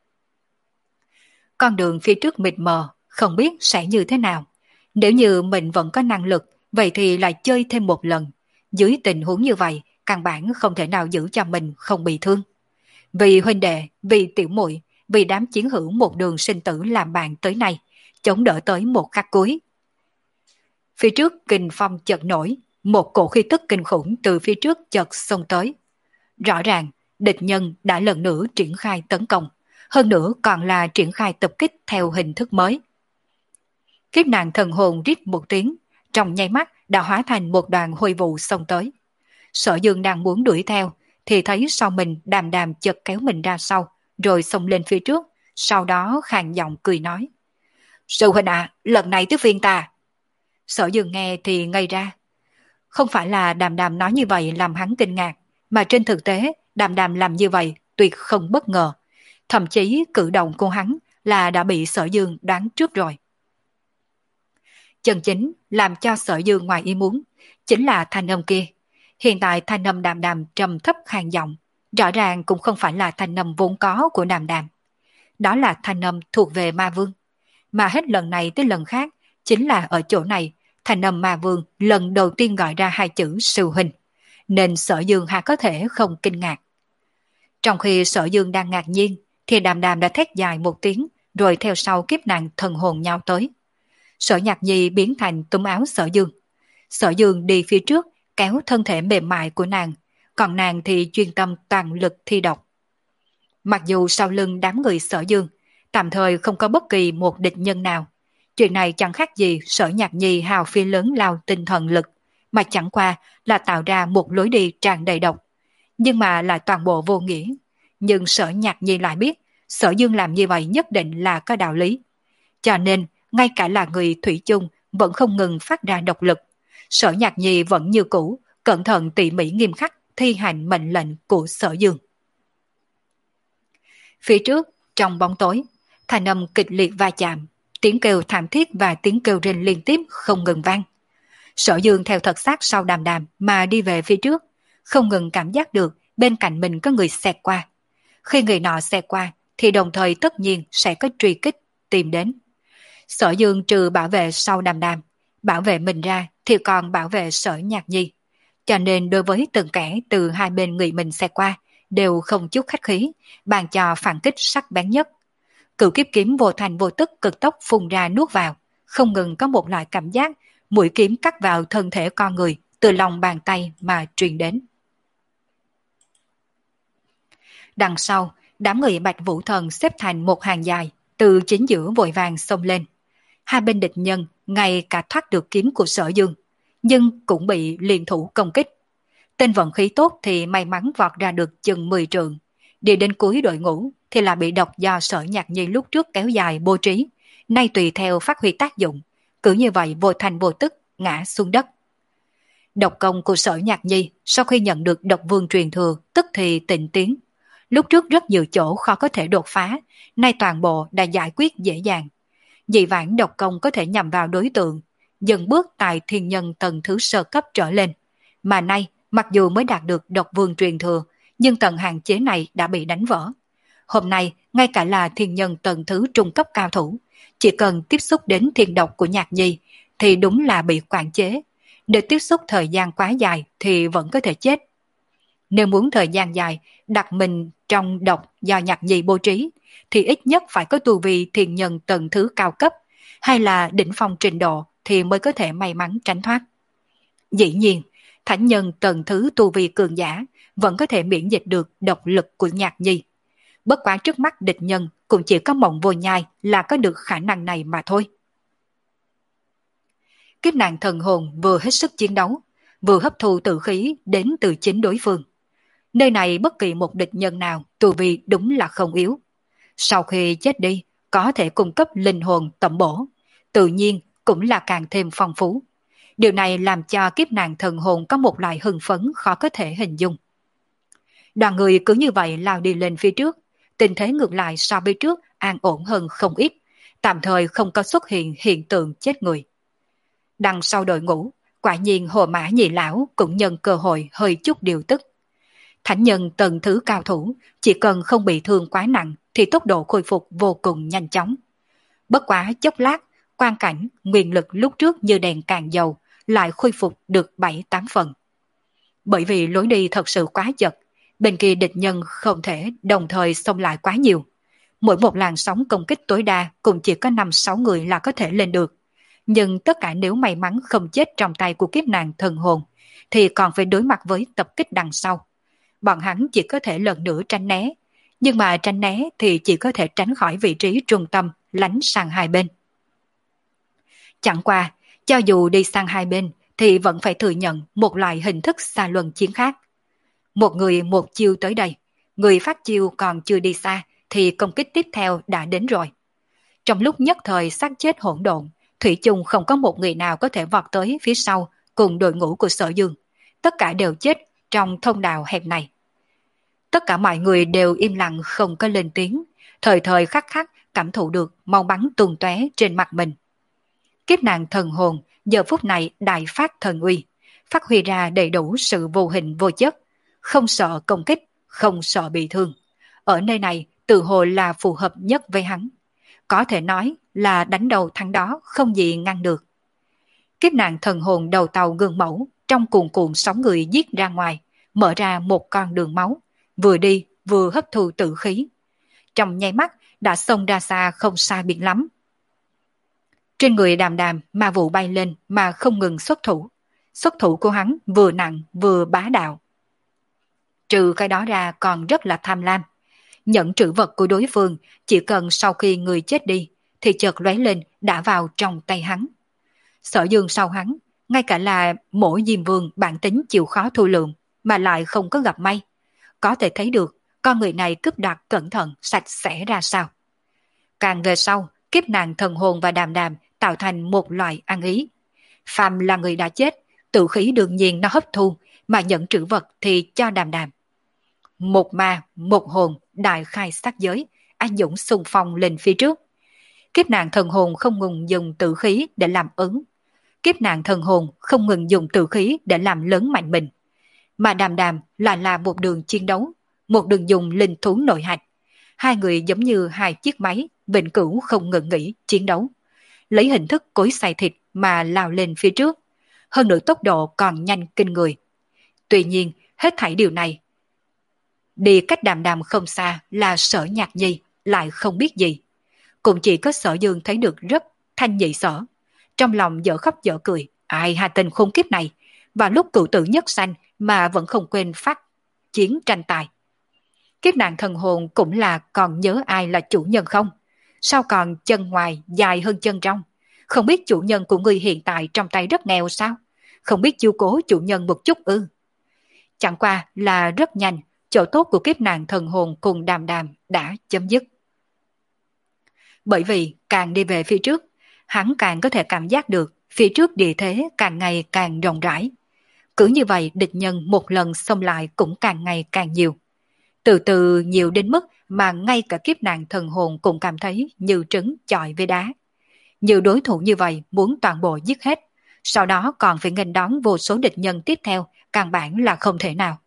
Con đường phía trước mịt mờ, không biết sẽ như thế nào. Nếu như mình vẫn có năng lực, vậy thì lại chơi thêm một lần. Dưới tình huống như vậy, căn bản không thể nào giữ cho mình không bị thương. Vì huynh đệ, vì tiểu muội, vì đám chiến hữu một đường sinh tử làm bạn tới nay, chống đỡ tới một khắc cuối. Phía trước kình phong chợt nổi, một cổ khí tức kinh khủng từ phía trước chợt xông tới. Rõ ràng, địch nhân đã lần nữa triển khai tấn công, hơn nữa còn là triển khai tập kích theo hình thức mới. Kiếp nạn thần hồn rít một tiếng, trong nháy mắt đã hóa thành một đoàn hôi vụ xông tới. Sở Dương đang muốn đuổi theo, thì thấy sau mình Đàm Đàm chợt kéo mình ra sau, rồi xông lên phía trước, sau đó khàn giọng cười nói. Sư huynh à, lần này tới phiên ta. Sở Dương nghe thì ngây ra. Không phải là Đàm Đàm nói như vậy làm hắn kinh ngạc, mà trên thực tế Đàm Đàm làm như vậy tuyệt không bất ngờ. Thậm chí cử động của hắn là đã bị Sở Dương đoán trước rồi. Chân chính làm cho Sở Dương ngoài ý muốn chính là thanh âm kia. Hiện tại thanh âm Đàm Đàm trầm thấp khàn giọng, rõ ràng cũng không phải là thanh âm vốn có của Đàm Đàm. Đó là thanh âm thuộc về Ma Vương. Mà hết lần này tới lần khác, chính là ở chỗ này, thanh âm Ma Vương lần đầu tiên gọi ra hai chữ sư huynh, nên Sở Dương hà có thể không kinh ngạc. Trong khi Sở Dương đang ngạc nhiên, thì Đàm Đàm đã thét dài một tiếng, rồi theo sau kiếp nạn thần hồn nhau tới. Sở Nhạc Nhi biến thành túm áo Sở Dương. Sở Dương đi phía trước, kéo thân thể mềm mại của nàng, còn nàng thì chuyên tâm toàn lực thi độc. Mặc dù sau lưng đám người Sở Dương, tạm thời không có bất kỳ một địch nhân nào, chuyện này chẳng khác gì Sở Nhạc Nhi hào phi lớn lao tinh thần lực, mà chẳng qua là tạo ra một lối đi tràn đầy độc, nhưng mà lại toàn bộ vô nghĩa. Nhưng Sở Nhạc Nhi lại biết, Sở Dương làm như vậy nhất định là có đạo lý. Cho nên, ngay cả là người thủy chung vẫn không ngừng phát ra độc lực. Sở Nhạc Nhi vẫn như cũ, cẩn thận tỉ mỉ nghiêm khắc thi hành mệnh lệnh của Sở Dương. Phía trước, trong bóng tối, thanh âm kịch liệt va chạm, tiếng kêu thảm thiết và tiếng kêu rên liên tiếp không ngừng vang. Sở Dương theo thật sát sau Đàm Đàm mà đi về phía trước, không ngừng cảm giác được bên cạnh mình có người xẹt qua. Khi người nọ xẹt qua, thì đồng thời tất nhiên sẽ có truy kích tìm đến. Sở Dương trừ bảo vệ sau Đàm Đàm, bảo vệ mình ra thì còn bảo vệ Sở Nhạc Nhi. Cho nên đối với từng kẻ từ hai bên người mình xẹt qua, đều không chút khách khí, bàn cho phản kích sắc bén nhất. Cửu kiếp kiếm vô thành vô tức cực tốc phun ra nuốt vào, không ngừng có một loại cảm giác mũi kiếm cắt vào thân thể con người từ lòng bàn tay mà truyền đến. Đằng sau, đám người Bạch Vũ Thần xếp thành một hàng dài, từ chính giữa vội vàng xông lên. Hai bên địch nhân ngay cả thoát được kiếm của Sở Dương, nhưng cũng bị liên thủ công kích. Tên vận khí tốt thì may mắn vọt ra được chừng mười trượng, đi đến cuối đội ngũ thì là bị độc do Sở Nhạc Nhi lúc trước kéo dài bố trí, nay tùy theo phát huy tác dụng, cứ như vậy vô thành vô tức ngã xuống đất. Độc công của Sở Nhạc Nhi sau khi nhận được độc vương truyền thừa tức thì tịnh tiến. Lúc trước rất nhiều chỗ khó có thể đột phá, nay toàn bộ đã giải quyết dễ dàng. Dị vãng độc công có thể nhằm vào đối tượng, dần bước tại thiên nhân tầng thứ sơ cấp trở lên. Mà nay, mặc dù mới đạt được độc vương truyền thừa, nhưng tầng hạn chế này đã bị đánh vỡ. Hôm nay, ngay cả là thiên nhân tầng thứ trung cấp cao thủ, chỉ cần tiếp xúc đến thiên độc của Nhạc Nhi, thì đúng là bị quản chế. Nếu tiếp xúc thời gian quá dài thì vẫn có thể chết. Nếu muốn thời gian dài đặt mình trong độc do Nhạc Nhi bố trí, thì ít nhất phải có tu vi thiên nhân tầng thứ cao cấp, hay là đỉnh phong trình độ thì mới có thể may mắn tránh thoát. Dĩ nhiên, thánh nhân tầng thứ tu vi cường giả vẫn có thể miễn dịch được độc lực của Nhạc Nhi. Bất quá trước mắt địch nhân cũng chỉ có Mộng Vô Nhai là có được khả năng này mà thôi. Kiếp nạn thần hồn vừa hết sức chiến đấu, vừa hấp thu tử khí đến từ chính đối phương. Nơi này bất kỳ một địch nhân nào tu vi đúng là không yếu. Sau khi chết đi, có thể cung cấp linh hồn tẩm bổ, tự nhiên cũng là càng thêm phong phú. Điều này làm cho kiếp nạn thần hồn có một loại hưng phấn khó có thể hình dung. Đoàn người cứ như vậy lao đi lên phía trước, tình thế ngược lại so với trước an ổn hơn không ít, tạm thời không có xuất hiện hiện tượng chết người. Đằng sau đội ngũ, quả nhiên Hồ Mã Nhị Lão cũng nhân cơ hội hơi chút điều tức. Thánh nhân tầng thứ cao thủ, chỉ cần không bị thương quá nặng thì tốc độ khôi phục vô cùng nhanh chóng. Bất quá chốc lát, quang cảnh, nguyên lực lúc trước như đèn cạn dầu, lại khôi phục được bảy tám phần. Bởi vì lối đi thật sự quá chật, bên kia địch nhân không thể đồng thời xông lại quá nhiều. Mỗi một làn sóng công kích tối đa cũng chỉ có năm sáu người là có thể lên được. Nhưng tất cả nếu may mắn không chết trong tay của kiếp nàng thần hồn, thì còn phải đối mặt với tập kích đằng sau. Bọn hắn chỉ có thể lần nữa tránh né, nhưng mà tránh né thì chỉ có thể tránh khỏi vị trí trung tâm, lánh sang hai bên. Chẳng qua, cho dù đi sang hai bên, thì vẫn phải thừa nhận một loại hình thức xa luân chiến khác. Một người một chiêu tới đây, người phát chiêu còn chưa đi xa, thì công kích tiếp theo đã đến rồi. Trong lúc nhất thời xác chết hỗn độn, thủy chung không có một người nào có thể vọt tới phía sau cùng đội ngũ của Sở Dương. Tất cả đều chết trong thông đạo hẹp này. Tất cả mọi người đều im lặng không có lên tiếng, thời thời khắc khắc cảm thụ được máu bắn tung tóe trên mặt mình. Kiếp nạn thần hồn giờ phút này đại phát thần uy, phát huy ra đầy đủ sự vô hình vô chất, không sợ công kích, không sợ bị thương. Ở nơi này tự hồ là phù hợp nhất với hắn. Có thể nói là đánh đầu thắng đó, không gì ngăn được. Kiếp nạn thần hồn đầu tàu gương mẫu, trong cuồn cuộn sóng người giết ra ngoài, mở ra một con đường máu, vừa đi vừa hấp thu tử khí. Trong nháy mắt đã xông ra xa không xa biệt lắm. Trên người Đàm Đàm ma vụ bay lên mà không ngừng xuất thủ. Xuất thủ của hắn vừa nặng vừa bá đạo. Trừ cái đó ra còn rất là tham lam. Nhận trữ vật của đối phương chỉ cần sau khi người chết đi thì chợt lóe lên đã vào trong tay hắn. Sở Dương sau hắn, ngay cả là mỗi Diêm Vương bản tính chịu khó thu lượng mà lại không có gặp may. Có thể thấy được con người này cướp đoạt cẩn thận sạch sẽ ra sao. Càng về sau, kiếp nạn thần hồn và Đàm Đàm tạo thành một loại ăn ý. Phàm là người đã chết, tự khí đương nhiên nó hấp thu, mà nhận trữ vật thì cho Đàm Đàm. Một ma, một hồn, đại khai sát giới, anh dũng xung phong lên phía trước. Kiếp nạn thần hồn không ngừng dùng tự khí để làm ứng. Kiếp nạn thần hồn không ngừng dùng tự khí để làm lớn mạnh mình. Mà Đàm Đàm là là một đường chiến đấu, một đường dùng linh thú nội hạch. Hai người giống như hai chiếc máy, vĩnh cửu không ngừng nghỉ chiến đấu. Lấy hình thức cối xay thịt mà lao lên phía trước. Hơn nữa tốc độ còn nhanh kinh người. Tuy nhiên, hết thảy điều này. Đi cách Đàm Đàm không xa là Sở Nhạc Nhi, lại không biết gì. Cũng chỉ có Sở Dương thấy được rất thanh nhị sở. Trong lòng dở khóc dở cười, ai hà tình khốn kiếp này, vào lúc cựu tử nhất sanh mà vẫn không quên phát chiến tranh tài. Kiếp nạn thần hồn cũng là còn nhớ ai là chủ nhân không? Sao còn chân ngoài dài hơn chân trong? Không biết chủ nhân của người hiện tại trong tay rất nghèo sao? Không biết chiếu cố chủ nhân một chút ư? Chẳng qua là rất nhanh, chỗ tốt của kiếp nạn thần hồn cùng Đàm Đàm đã chấm dứt. Bởi vì càng đi về phía trước, hắn càng có thể cảm giác được phía trước địa thế càng ngày càng rộng rãi. Cứ như vậy địch nhân một lần xông lại cũng càng ngày càng nhiều. Từ từ nhiều đến mức mà ngay cả kiếp nạn thần hồn cũng cảm thấy như trứng chọi với đá. Nhiều đối thủ như vậy muốn toàn bộ giết hết, sau đó còn phải nghênh đón vô số địch nhân tiếp theo, căn bản là không thể nào.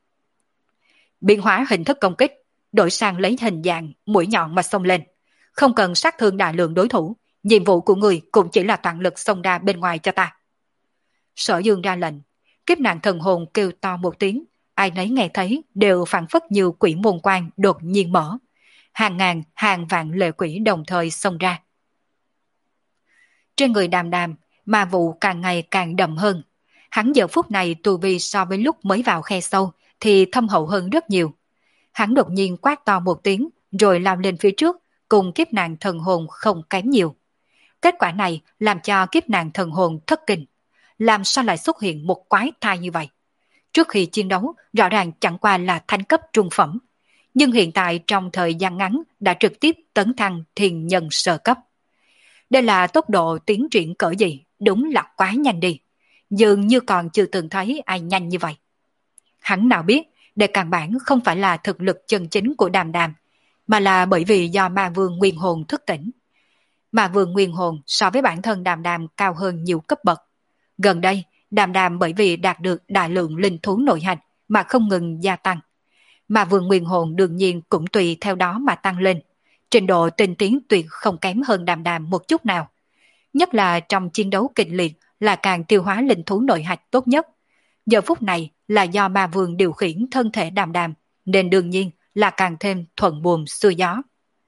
Biến hóa hình thức công kích, đổi sang lấy hình dạng mũi nhọn mà xông lên. Không cần sát thương đại lượng đối thủ, nhiệm vụ của người cũng chỉ là toàn lực xông ra bên ngoài cho ta. Sở Dương ra lệnh, kiếp nạn thần hồn kêu to một tiếng, ai nấy nghe thấy đều phản phất như quỷ môn quan đột nhiên mở. Hàng ngàn, hàng vạn lệ quỷ đồng thời xông ra. Trên người Đàm Đàm, ma vụ càng ngày càng đậm hơn. Hắn giờ phút này tu vi so với lúc mới vào khe sâu thì thâm hậu hơn rất nhiều. Hắn đột nhiên quát to một tiếng rồi lao lên phía trước, cùng kiếp nạn thần hồn không kém nhiều. Kết quả này làm cho kiếp nạn thần hồn thất kinh. Làm sao lại xuất hiện một quái thai như vậy? Trước khi chiến đấu, rõ ràng chẳng qua là thanh cấp trung phẩm. Nhưng hiện tại trong thời gian ngắn đã trực tiếp tấn thăng thiền nhân sơ cấp. Đây là tốc độ tiến triển cỡ gì? Đúng là quá nhanh đi. Dường như còn chưa từng thấy ai nhanh như vậy. Hắn nào biết, đây căn bản không phải là thực lực chân chính của Đàm Đàm, mà là bởi vì do ma vương nguyên hồn thức tỉnh. mà Vương Nguyên Hồn so với bản thân Đàm Đàm cao hơn nhiều cấp bậc. Gần đây, Đàm Đàm bởi vì đạt được đại lượng linh thú nội hành mà không ngừng gia tăng. Mà Vương Nguyên Hồn đương nhiên cũng tùy theo đó mà tăng lên. Trình độ tinh tiến tuyệt không kém hơn Đàm Đàm một chút nào. Nhất là trong chiến đấu kịch liệt là càng tiêu hóa linh thú nội hạch tốt nhất. Giờ phút này là do ma vương điều khiển thân thể Đàm Đàm, nên đương nhiên là càng thêm thuận buồm xuôi gió.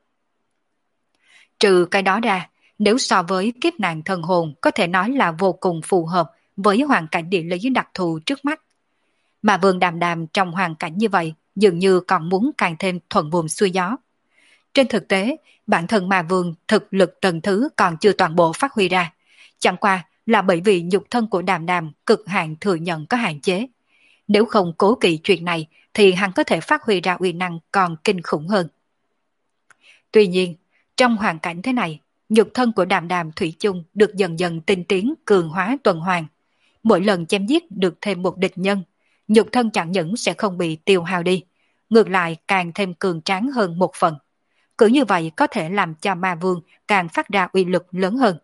Trừ cái đó ra, nếu so với kiếp nạn thần hồn có thể nói là vô cùng phù hợp với hoàn cảnh địa lý đặc thù trước mắt. Mà vương Đàm Đàm trong hoàn cảnh như vậy dường như còn muốn càng thêm thuận buồm xuôi gió. Trên thực tế, bản thân ma vương thực lực tầng thứ còn chưa toàn bộ phát huy ra. Chẳng qua là bởi vì nhục thân của Đàm Đàm cực hạn thừa nhận có hạn chế. Nếu không cố kỵ chuyện này thì hắn có thể phát huy ra uy năng còn kinh khủng hơn. Tuy nhiên, trong hoàn cảnh thế này, nhục thân của Đàm Đàm thủy chung được dần dần tinh tiến cường hóa tuần hoàn. Mỗi lần chém giết được thêm một địch nhân, nhục thân chẳng những sẽ không bị tiêu hao đi, ngược lại càng thêm cường tráng hơn một phần. Cứ như vậy có thể làm cho ma vương càng phát ra uy lực lớn hơn.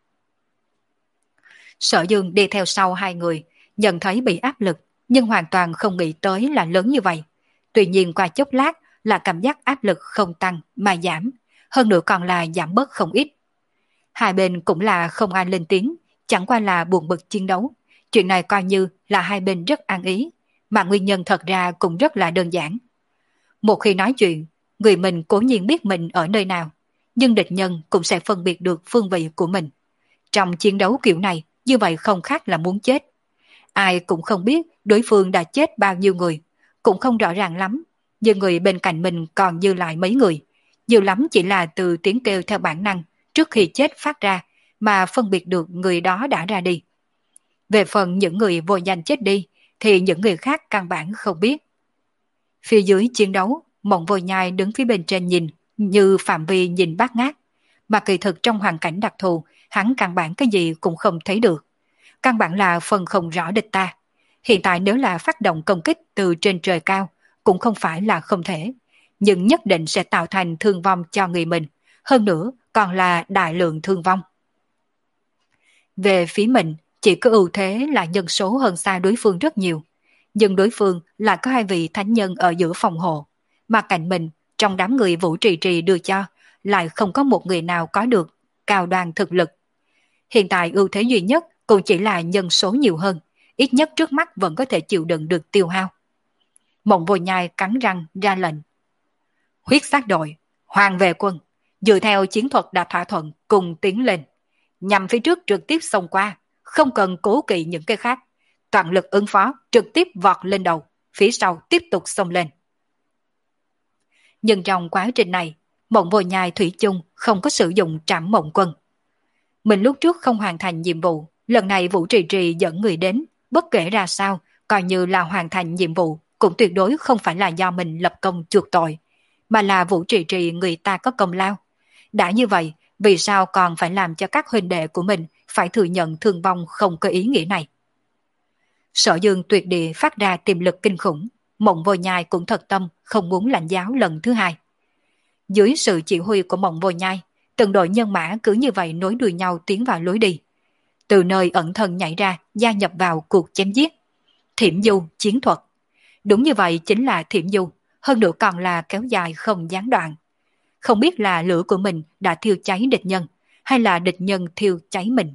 Sở Dương đi theo sau hai người, nhận thấy bị áp lực, nhưng hoàn toàn không nghĩ tới là lớn như vậy. Tuy nhiên qua chốc lát là cảm giác áp lực không tăng mà giảm, hơn nữa còn là giảm bớt không ít. Hai bên cũng là không ai lên tiếng, chẳng qua là buồn bực chiến đấu. Chuyện này coi như là hai bên rất an ý, mà nguyên nhân thật ra cũng rất là đơn giản. Một khi nói chuyện, người mình cố nhiên biết mình ở nơi nào, nhưng địch nhân cũng sẽ phân biệt được phương vị của mình. Trong chiến đấu kiểu này, như vậy không khác là muốn chết. Ai cũng không biết đối phương đã chết bao nhiêu người, cũng không rõ ràng lắm, nhưng người bên cạnh mình còn dư lại mấy người. Nhiều lắm chỉ là từ tiếng kêu theo bản năng trước khi chết phát ra mà phân biệt được người đó đã ra đi. Về phần những người vô danh chết đi thì những người khác căn bản không biết. Phía dưới chiến đấu, Mộng Vô Nhai đứng phía bên trên nhìn như phạm vi nhìn bát ngát, mà kỳ thực trong hoàn cảnh đặc thù hắn căn bản cái gì cũng không thấy được. Căn bản là phần không rõ địch ta. Hiện tại nếu là phát động công kích từ trên trời cao cũng không phải là không thể, nhưng nhất định sẽ tạo thành thương vong cho người mình, hơn nữa còn là đại lượng thương vong. Về phía mình, chỉ có ưu thế là nhân số hơn xa đối phương rất nhiều, nhưng đối phương là có hai vị thánh nhân ở giữa phòng hộ, mà cạnh mình, trong đám người Vũ Trì Trì đưa cho, lại không có một người nào có được cao đoan thực lực. Hiện tại ưu thế duy nhất cũng chỉ là nhân số nhiều hơn, ít nhất trước mắt vẫn có thể chịu đựng được tiêu hao. Mộng Vô Nhai cắn răng ra lệnh. Huyết sát đội, Hoàng Vệ Quân, dựa theo chiến thuật đã thỏa thuận cùng tiến lên. Nhằm phía trước trực tiếp xông qua, không cần cố kỵ những cái khác. Toàn lực ứng phó, trực tiếp vọt lên đầu, phía sau tiếp tục xông lên. Nhưng trong quá trình này, Mộng Vô Nhai thủy chung không có sử dụng Trảm Mộng Quân. Mình lúc trước không hoàn thành nhiệm vụ, lần này Vũ Trì Trì dẫn người đến, bất kể ra sao, coi như là hoàn thành nhiệm vụ, cũng tuyệt đối không phải là do mình lập công chuộc tội, mà là Vũ Trì Trì người ta có công lao. Đã như vậy, vì sao còn phải làm cho các huynh đệ của mình phải thừa nhận thương vong không có ý nghĩa này? Sở Dương tuyệt địa phát ra tiềm lực kinh khủng, Mộng Vô Nhai cũng thật tâm không muốn lãnh giáo lần thứ hai. Dưới sự chỉ huy của Mộng Vô Nhai, từng đội nhân mã cứ như vậy nối đuôi nhau tiến vào lối đi. Từ nơi ẩn thân nhảy ra, gia nhập vào cuộc chém giết. Thiểm du, chiến thuật. Đúng như vậy chính là thiểm du, hơn nữa còn là kéo dài không gián đoạn. Không biết là lửa của mình đã thiêu cháy địch nhân, hay là địch nhân thiêu cháy mình.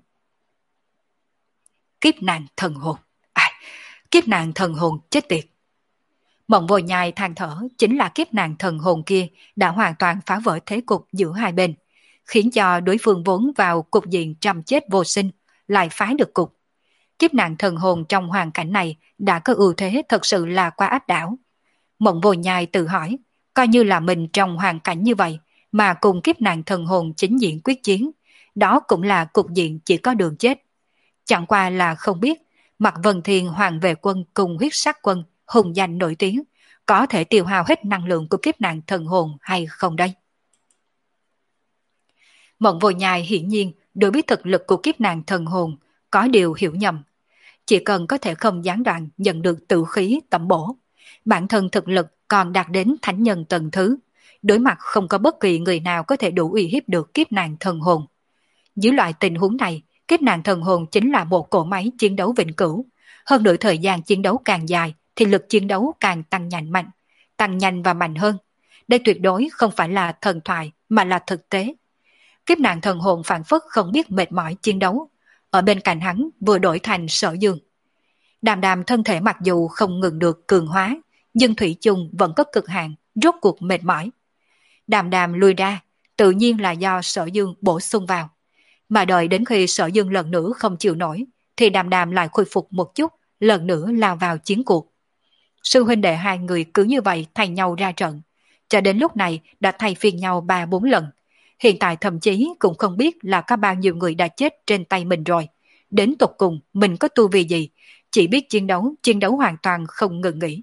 Kiếp nạn thần hồn. À, kiếp nạn thần hồn chết tiệt. Mộng Vô Nhai than thở chính là kiếp nạn thần hồn kia đã hoàn toàn phá vỡ thế cục giữa hai bên, khiến cho đối phương vốn vào cục diện trăm chết vô sinh, lại phá được cục. Kiếp nạn thần hồn trong hoàn cảnh này đã có ưu thế thật sự là quá áp đảo. Mộng Vô Nhai tự hỏi, coi như là mình trong hoàn cảnh như vậy mà cùng kiếp nạn thần hồn chính diện quyết chiến, đó cũng là cục diện chỉ có đường chết. Chẳng qua là không biết, Mạc Vân Thiên Hoàng Vệ Quân cùng Huyết Sát Quân hùng danh nổi tiếng, có thể tiêu hao hết năng lượng của kiếp nạn thần hồn hay không đây? Mộng Vô Nhai hiển nhiên đối với thực lực của kiếp nạn thần hồn có điều hiểu nhầm. Chỉ cần có thể không gián đoạn nhận được tự khí tẩm bổ, bản thân thực lực còn đạt đến thánh nhân tầng thứ, đối mặt không có bất kỳ người nào có thể đủ uy hiếp được kiếp nạn thần hồn, Dưới loại tình huống này, kiếp nạn thần hồn chính là một cỗ máy chiến đấu vĩnh cửu. Hơn nữa thời gian chiến đấu càng dài thì lực chiến đấu càng tăng nhanh mạnh, tăng nhanh và mạnh hơn. Đây tuyệt đối không phải là thần thoại mà là thực tế. Kiếp nạn thần hồn phản phất không biết mệt mỏi chiến đấu. Ở bên cạnh hắn vừa đổi thành Sở Dương. Đàm Đàm thân thể mặc dù không ngừng được cường hóa, nhưng thủy chung vẫn có cực hạn, rốt cuộc mệt mỏi. Đàm Đàm lùi ra, tự nhiên là do Sở Dương bổ sung vào. Mà đợi đến khi Sở Dương lần nữa không chịu nổi, thì Đàm Đàm lại khôi phục một chút, lần nữa lao vào chiến cuộc. Sư huynh đệ hai người cứ như vậy thay nhau ra trận, cho đến lúc này đã thay phiên nhau ba bốn lần. Hiện tại thậm chí cũng không biết là có bao nhiêu người đã chết trên tay mình rồi. Đến tột cùng mình có tu vi gì, chỉ biết chiến đấu, chiến đấu hoàn toàn không ngừng nghỉ.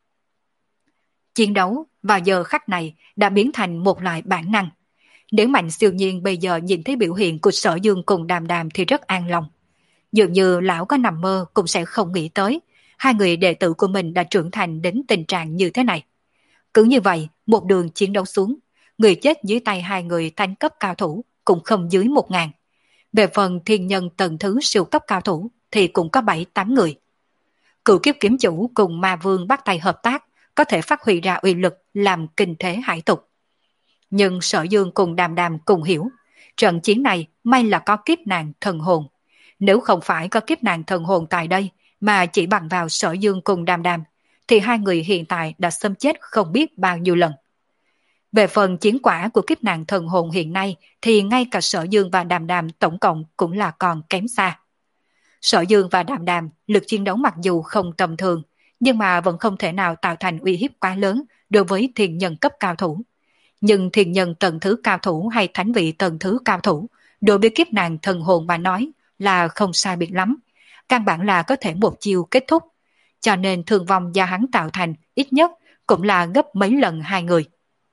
Chiến đấu vào giờ khắc này đã biến thành một loại bản năng. Nếu Mạnh Siêu Nhiên bây giờ nhìn thấy biểu hiện của Sở Dương cùng Đàm Đàm thì rất an lòng. Dường như lão có nằm mơ cũng sẽ không nghĩ tới hai người đệ tử của mình đã trưởng thành đến tình trạng như thế này. Cứ như vậy, một đường chiến đấu xuống, người chết dưới tay hai người thanh cấp cao thủ cũng không dưới một ngàn. Về phần thiên nhân tầng thứ siêu cấp cao thủ thì cũng có bảy tám người. Cựu kiếp kiếm chủ cùng ma vương bắt tay hợp tác có thể phát huy ra uy lực làm kinh thế hải tục. Nhưng Sở Dương cùng Đàm Đàm cùng hiểu, trận chiến này may là có kiếp nạn thần hồn. Nếu không phải có kiếp nạn thần hồn tại đây mà chỉ bằng vào Sở Dương cùng Đàm Đàm, thì hai người hiện tại đã xâm chết không biết bao nhiêu lần. Về phần chiến quả của kiếp nạn thần hồn hiện nay thì ngay cả Sở Dương và Đàm Đàm tổng cộng cũng là còn kém xa. Sở Dương và Đàm Đàm lực chiến đấu mặc dù không tầm thường, nhưng mà vẫn không thể nào tạo thành uy hiếp quá lớn đối với thiên nhân cấp cao thủ. Nhưng thiên nhân tầng thứ cao thủ hay thánh vị tầng thứ cao thủ, đối với kiếp nạn thần hồn mà nói là không sai biệt lắm. Căn bản là có thể một chiêu kết thúc. Cho nên thương vong do hắn tạo thành ít nhất cũng là gấp mấy lần hai người.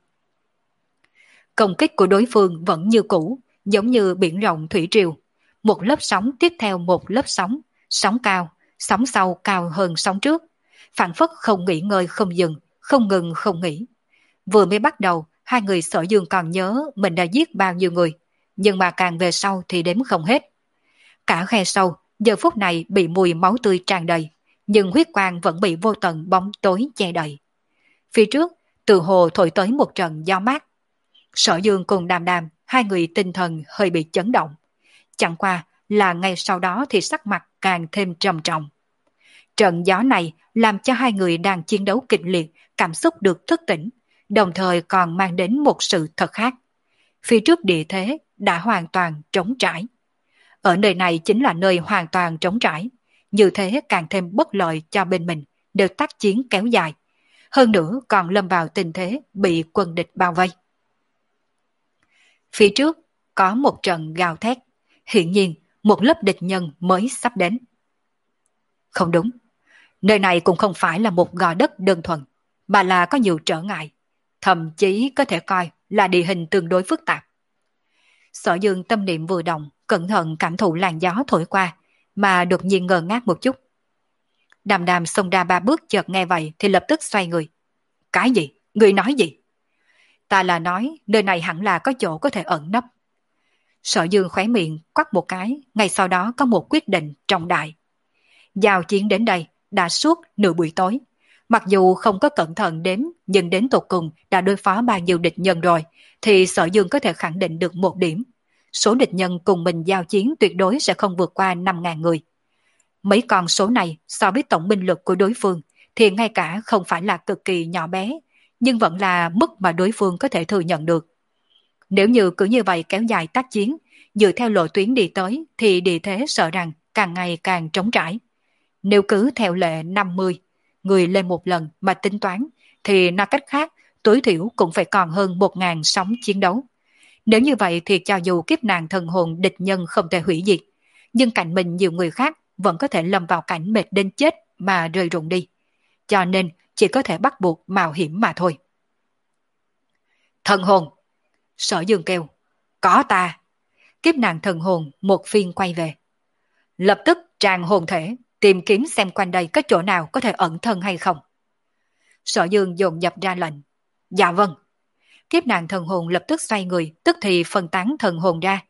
Công kích của đối phương vẫn như cũ, giống như biển rộng thủy triều. Một lớp sóng tiếp theo một lớp sóng, sóng cao, sóng sau cao hơn sóng trước. Phản phất không nghỉ ngơi không dừng, không ngừng không nghỉ. Vừa mới bắt đầu, hai người Sở Dương còn nhớ mình đã giết bao nhiêu người, nhưng mà càng về sau thì đếm không hết. Cả khe sâu, giờ phút này bị mùi máu tươi tràn đầy, nhưng huyết quang vẫn bị vô tận bóng tối che đậy. Phía trước, từ hồ thổi tới một trận gió mát. Sở Dương cùng Đàm Đàm, hai người tinh thần hơi bị chấn động. Chẳng qua là ngay sau đó thì sắc mặt càng thêm trầm trọng. Trận gió này làm cho hai người đang chiến đấu kịch liệt, cảm xúc được thức tỉnh, đồng thời còn mang đến một sự thật khác. Phía trước địa thế đã hoàn toàn trống trải. Ở nơi này chính là nơi hoàn toàn trống trải, như thế càng thêm bất lợi cho bên mình, đều tác chiến kéo dài. Hơn nữa còn lâm vào tình thế bị quân địch bao vây. Phía trước có một trận gào thét, hiển nhiên một lớp địch nhân mới sắp đến. Không đúng, nơi này cũng không phải là một gò đất đơn thuần, mà là có nhiều trở ngại, thậm chí có thể coi là địa hình tương đối phức tạp. Sở Dương tâm niệm vừa động, cẩn thận cảm thụ làn gió thổi qua, mà đột nhiên ngơ ngác một chút. Đàm Đàm xông ra ba bước, chợt nghe vậy thì lập tức xoay người. Cái gì? Người nói gì? Ta là nói nơi này hẳn là có chỗ có thể ẩn nấp. Sở Dương khóe miệng quắt một cái, ngay sau đó có một quyết định trọng đại. Giao chiến đến đây đã suốt nửa buổi tối. Mặc dù không có cẩn thận đếm, nhưng đến tột cùng đã đối phó bao nhiêu địch nhân rồi, thì Sở Dương có thể khẳng định được một điểm. Số địch nhân cùng mình giao chiến tuyệt đối sẽ không vượt qua năm ngàn người. Mấy con số này so với tổng binh lực của đối phương thì ngay cả không phải là cực kỳ nhỏ bé, nhưng vẫn là mức mà đối phương có thể thừa nhận được. Nếu như cứ như vậy kéo dài tác chiến, dựa theo lộ tuyến đi tới thì địa thế sợ rằng càng ngày càng trống trải. Nếu cứ theo lệ năm mươi người lên một lần mà tính toán, thì nói cách khác tối thiểu cũng phải còn hơn một ngàn sóng chiến đấu. Nếu như vậy thì cho dù kiếp nạn thần hồn địch nhân không thể hủy diệt, nhưng cạnh mình nhiều người khác vẫn có thể lâm vào cảnh mệt đến chết mà rơi rụng đi. Cho nên chỉ có thể bắt buộc mạo hiểm mà thôi. Thần hồn! Sở Dương kêu. Có ta! Kiếp nạn thần hồn một phiên quay về. Lập tức tràn hồn thể, tìm kiếm xem quanh đây có chỗ nào có thể ẩn thân hay không. Sở Dương dồn dập ra lệnh. Dạ vâng. Kiếp nạn thần hồn lập tức xoay người, tức thì phân tán thần hồn ra.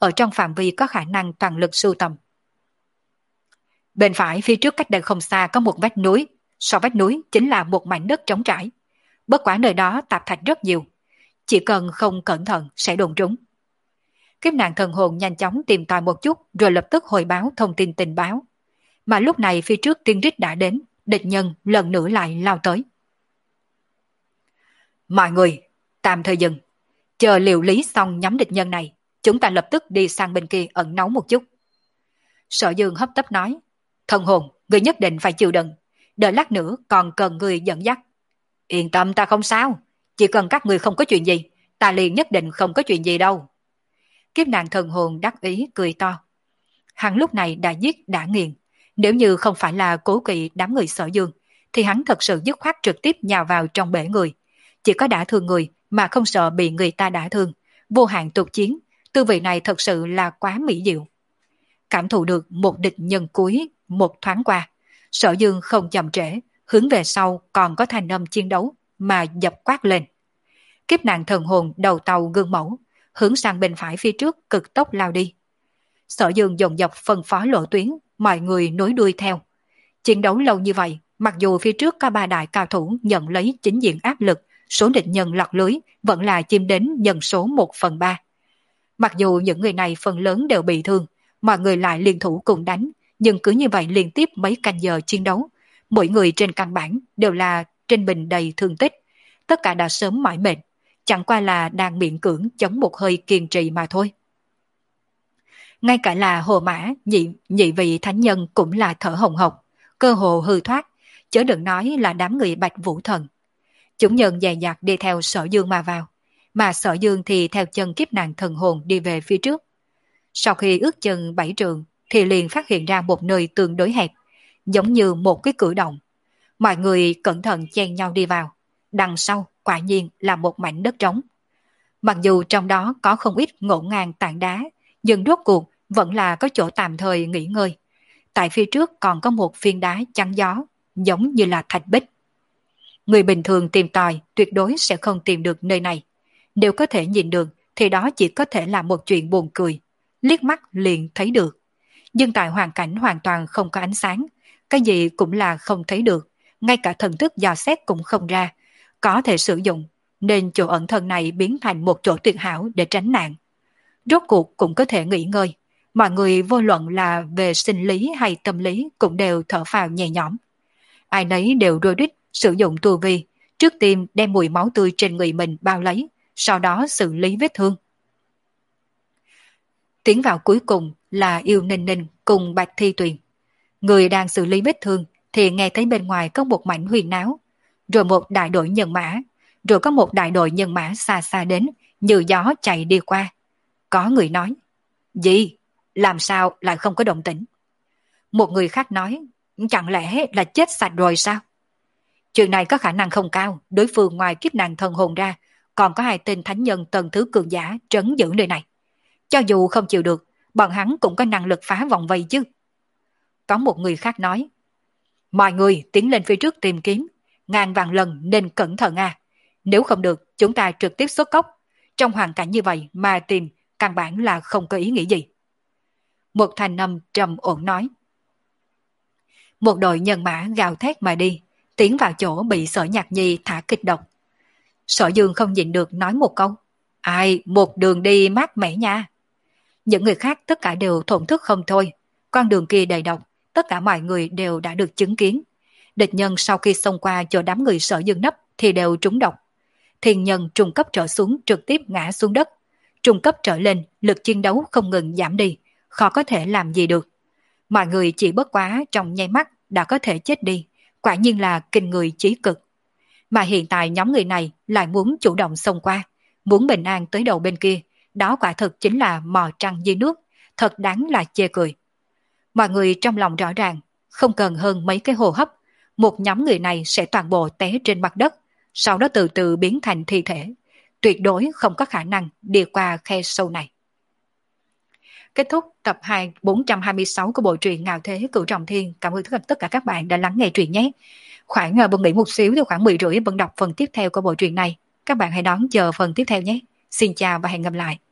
ở trong phạm vi có khả năng toàn lực sưu tầm. Bên phải phía trước cách đây không xa có một vách núi, sau vách núi chính là một mảnh đất trống trải. Bất quả nơi đó tạp thạch rất nhiều, chỉ cần không cẩn thận sẽ đụng trúng. Kiếp nạn thần hồn nhanh chóng tìm tòi một chút rồi lập tức hồi báo thông tin tình báo. Mà lúc này phía trước tiên rít đã đến, địch nhân lần nữa lại lao tới. Mọi người, tạm thời dừng. Chờ liệu lý xong nhóm địch nhân này, chúng ta lập tức đi sang bên kia ẩn náu một chút. Sở Dương hấp tấp nói, thần hồn, người nhất định phải chịu đựng. Đợi lát nữa còn cần người dẫn dắt. Yên tâm, ta không sao. Chỉ cần các người không có chuyện gì, ta liền nhất định không có chuyện gì đâu. Kiếp nạn thần hồn đắc ý cười to. Hắn lúc này đã giết đã nghiền. Nếu như không phải là cố kỵ đám người Sở Dương, thì hắn thật sự dứt khoát trực tiếp nhào vào trong bể người. Chỉ có đả thương người mà không sợ bị người ta đả thương. Vô hạn tục chiến, tư vị này thật sự là quá mỹ diệu. Cảm thụ được một địch nhân cuối một thoáng qua, Sở Dương không chậm trễ, hướng về sau còn có thanh âm chiến đấu mà dập quát lên. Kiếp nạn thần hồn đầu tàu gương mẫu, hướng sang bên phải phía trước cực tốc lao đi. Sở Dương dồn dập phân phó lộ tuyến, mọi người nối đuôi theo. Chiến đấu lâu như vậy, mặc dù phía trước có ba đại cao thủ nhận lấy chính diện áp lực, số địch nhân lọt lưới vẫn là chiếm đến nhân số một phần ba. Mặc dù những người này phần lớn đều bị thương, mọi người lại liên thủ cùng đánh, nhưng cứ như vậy liên tiếp mấy canh giờ chiến đấu. Mỗi người trên căn bản đều là trên bình đầy thương tích, tất cả đã sớm mỏi mệt, chẳng qua là đang miễn cưỡng chống một hơi kiên trì mà thôi. Ngay cả là Hồ Mã, nhị, nhị vị thánh nhân cũng là thở hồng hộc, cơ hồ hư thoát, chớ đừng nói là đám người Bạch Vũ Thần. Chúng nhân dè dặt đi theo Sở Dương mà vào, mà Sở Dương thì theo chân kiếp nạn thần hồn đi về phía trước. Sau khi ước chừng bảy trường, thì liền phát hiện ra một nơi tương đối hẹp, giống như một cái cửa động. Mọi người cẩn thận chen nhau đi vào, đằng sau quả nhiên là một mảnh đất trống. Mặc dù trong đó có không ít ngổn ngang tảng đá, nhưng rốt cuộc vẫn là có chỗ tạm thời nghỉ ngơi. Tại phía trước còn có một phiến đá chắn gió, giống như là thạch bích. Người bình thường tìm tòi tuyệt đối sẽ không tìm được nơi này. Nếu có thể nhìn được thì đó chỉ có thể là một chuyện buồn cười, liếc mắt liền thấy được. Nhưng tại hoàn cảnh hoàn toàn không có ánh sáng, cái gì cũng là không thấy được, ngay cả thần thức dò xét cũng không ra, có thể sử dụng, nên chỗ ẩn thân này biến thành một chỗ tuyệt hảo để tránh nạn. Rốt cuộc cũng có thể nghỉ ngơi, mọi người vô luận là về sinh lý hay tâm lý cũng đều thở phào nhẹ nhõm. Ai nấy đều rôi rít sử dụng tu vi, trước tiên đem mùi máu tươi trên người mình bao lấy, sau đó xử lý vết thương. Tiến vào cuối cùng là Yêu Ninh Ninh cùng Bạch Thi Tuyền. Người đang xử lý vết thương thì nghe thấy bên ngoài có một mảnh huyền náo, rồi một đại đội nhân mã, rồi có một đại đội nhân mã xa xa đến, như gió chạy đi qua. Có người nói, gì? Làm sao lại không có động tĩnh? Một người khác nói, chẳng lẽ là chết sạch rồi sao? Chuyện này có khả năng không cao, đối phương ngoài kiếp nạn thần hồn ra, còn có hai tên thánh nhân tầng thứ cường giả trấn giữ nơi này. Cho dù không chịu được, bọn hắn cũng có năng lực phá vòng vây chứ. Có một người khác nói, mọi người tiến lên phía trước tìm kiếm, ngàn vạn lần nên cẩn thận à. Nếu không được, chúng ta trực tiếp xuất cốc. Trong hoàn cảnh như vậy mà tìm, căn bản là không có ý nghĩa gì. Một thanh âm trầm ổn nói. Một đội nhân mã gào thét mà đi, tiến vào chỗ bị Sở Nhạc Nhi thả kịch độc. Sở Dương không nhịn được nói một câu, ai, một đường đi mát mẻ nha. Những người khác tất cả đều thổn thức không thôi, con đường kia đầy độc, tất cả mọi người đều đã được chứng kiến. Địch nhân sau khi xông qua chỗ đám người Sở Dương nấp thì đều trúng độc. Thiên nhân trung cấp trở xuống trực tiếp ngã xuống đất, trung cấp trở lên lực chiến đấu không ngừng giảm đi, khó có thể làm gì được. Mọi người chỉ bất quá trong nháy mắt đã có thể chết đi, quả nhiên là kinh người chí cực. Mà hiện tại nhóm người này lại muốn chủ động xông qua, muốn bình an tới đầu bên kia, đó quả thực chính là mò trăng dưới nước, thật đáng là chê cười. Mọi người trong lòng rõ ràng, không cần hơn mấy cái hô hấp, một nhóm người này sẽ toàn bộ té trên mặt đất, sau đó từ từ biến thành thi thể, tuyệt đối không có khả năng đi qua khe sâu này. Kết thúc tập hai bốn trăm hai mươi sáu của bộ truyện Ngạo Thế Cửu Trọng Thiên. Cảm ơn tất cả các bạn đã lắng nghe truyện nhé. Khoảng bận nghỉ một xíu thì khoảng mười rưỡi vẫn đọc phần tiếp theo của bộ truyện này. Các bạn hãy đón chờ phần tiếp theo nhé. Xin chào và hẹn gặp lại.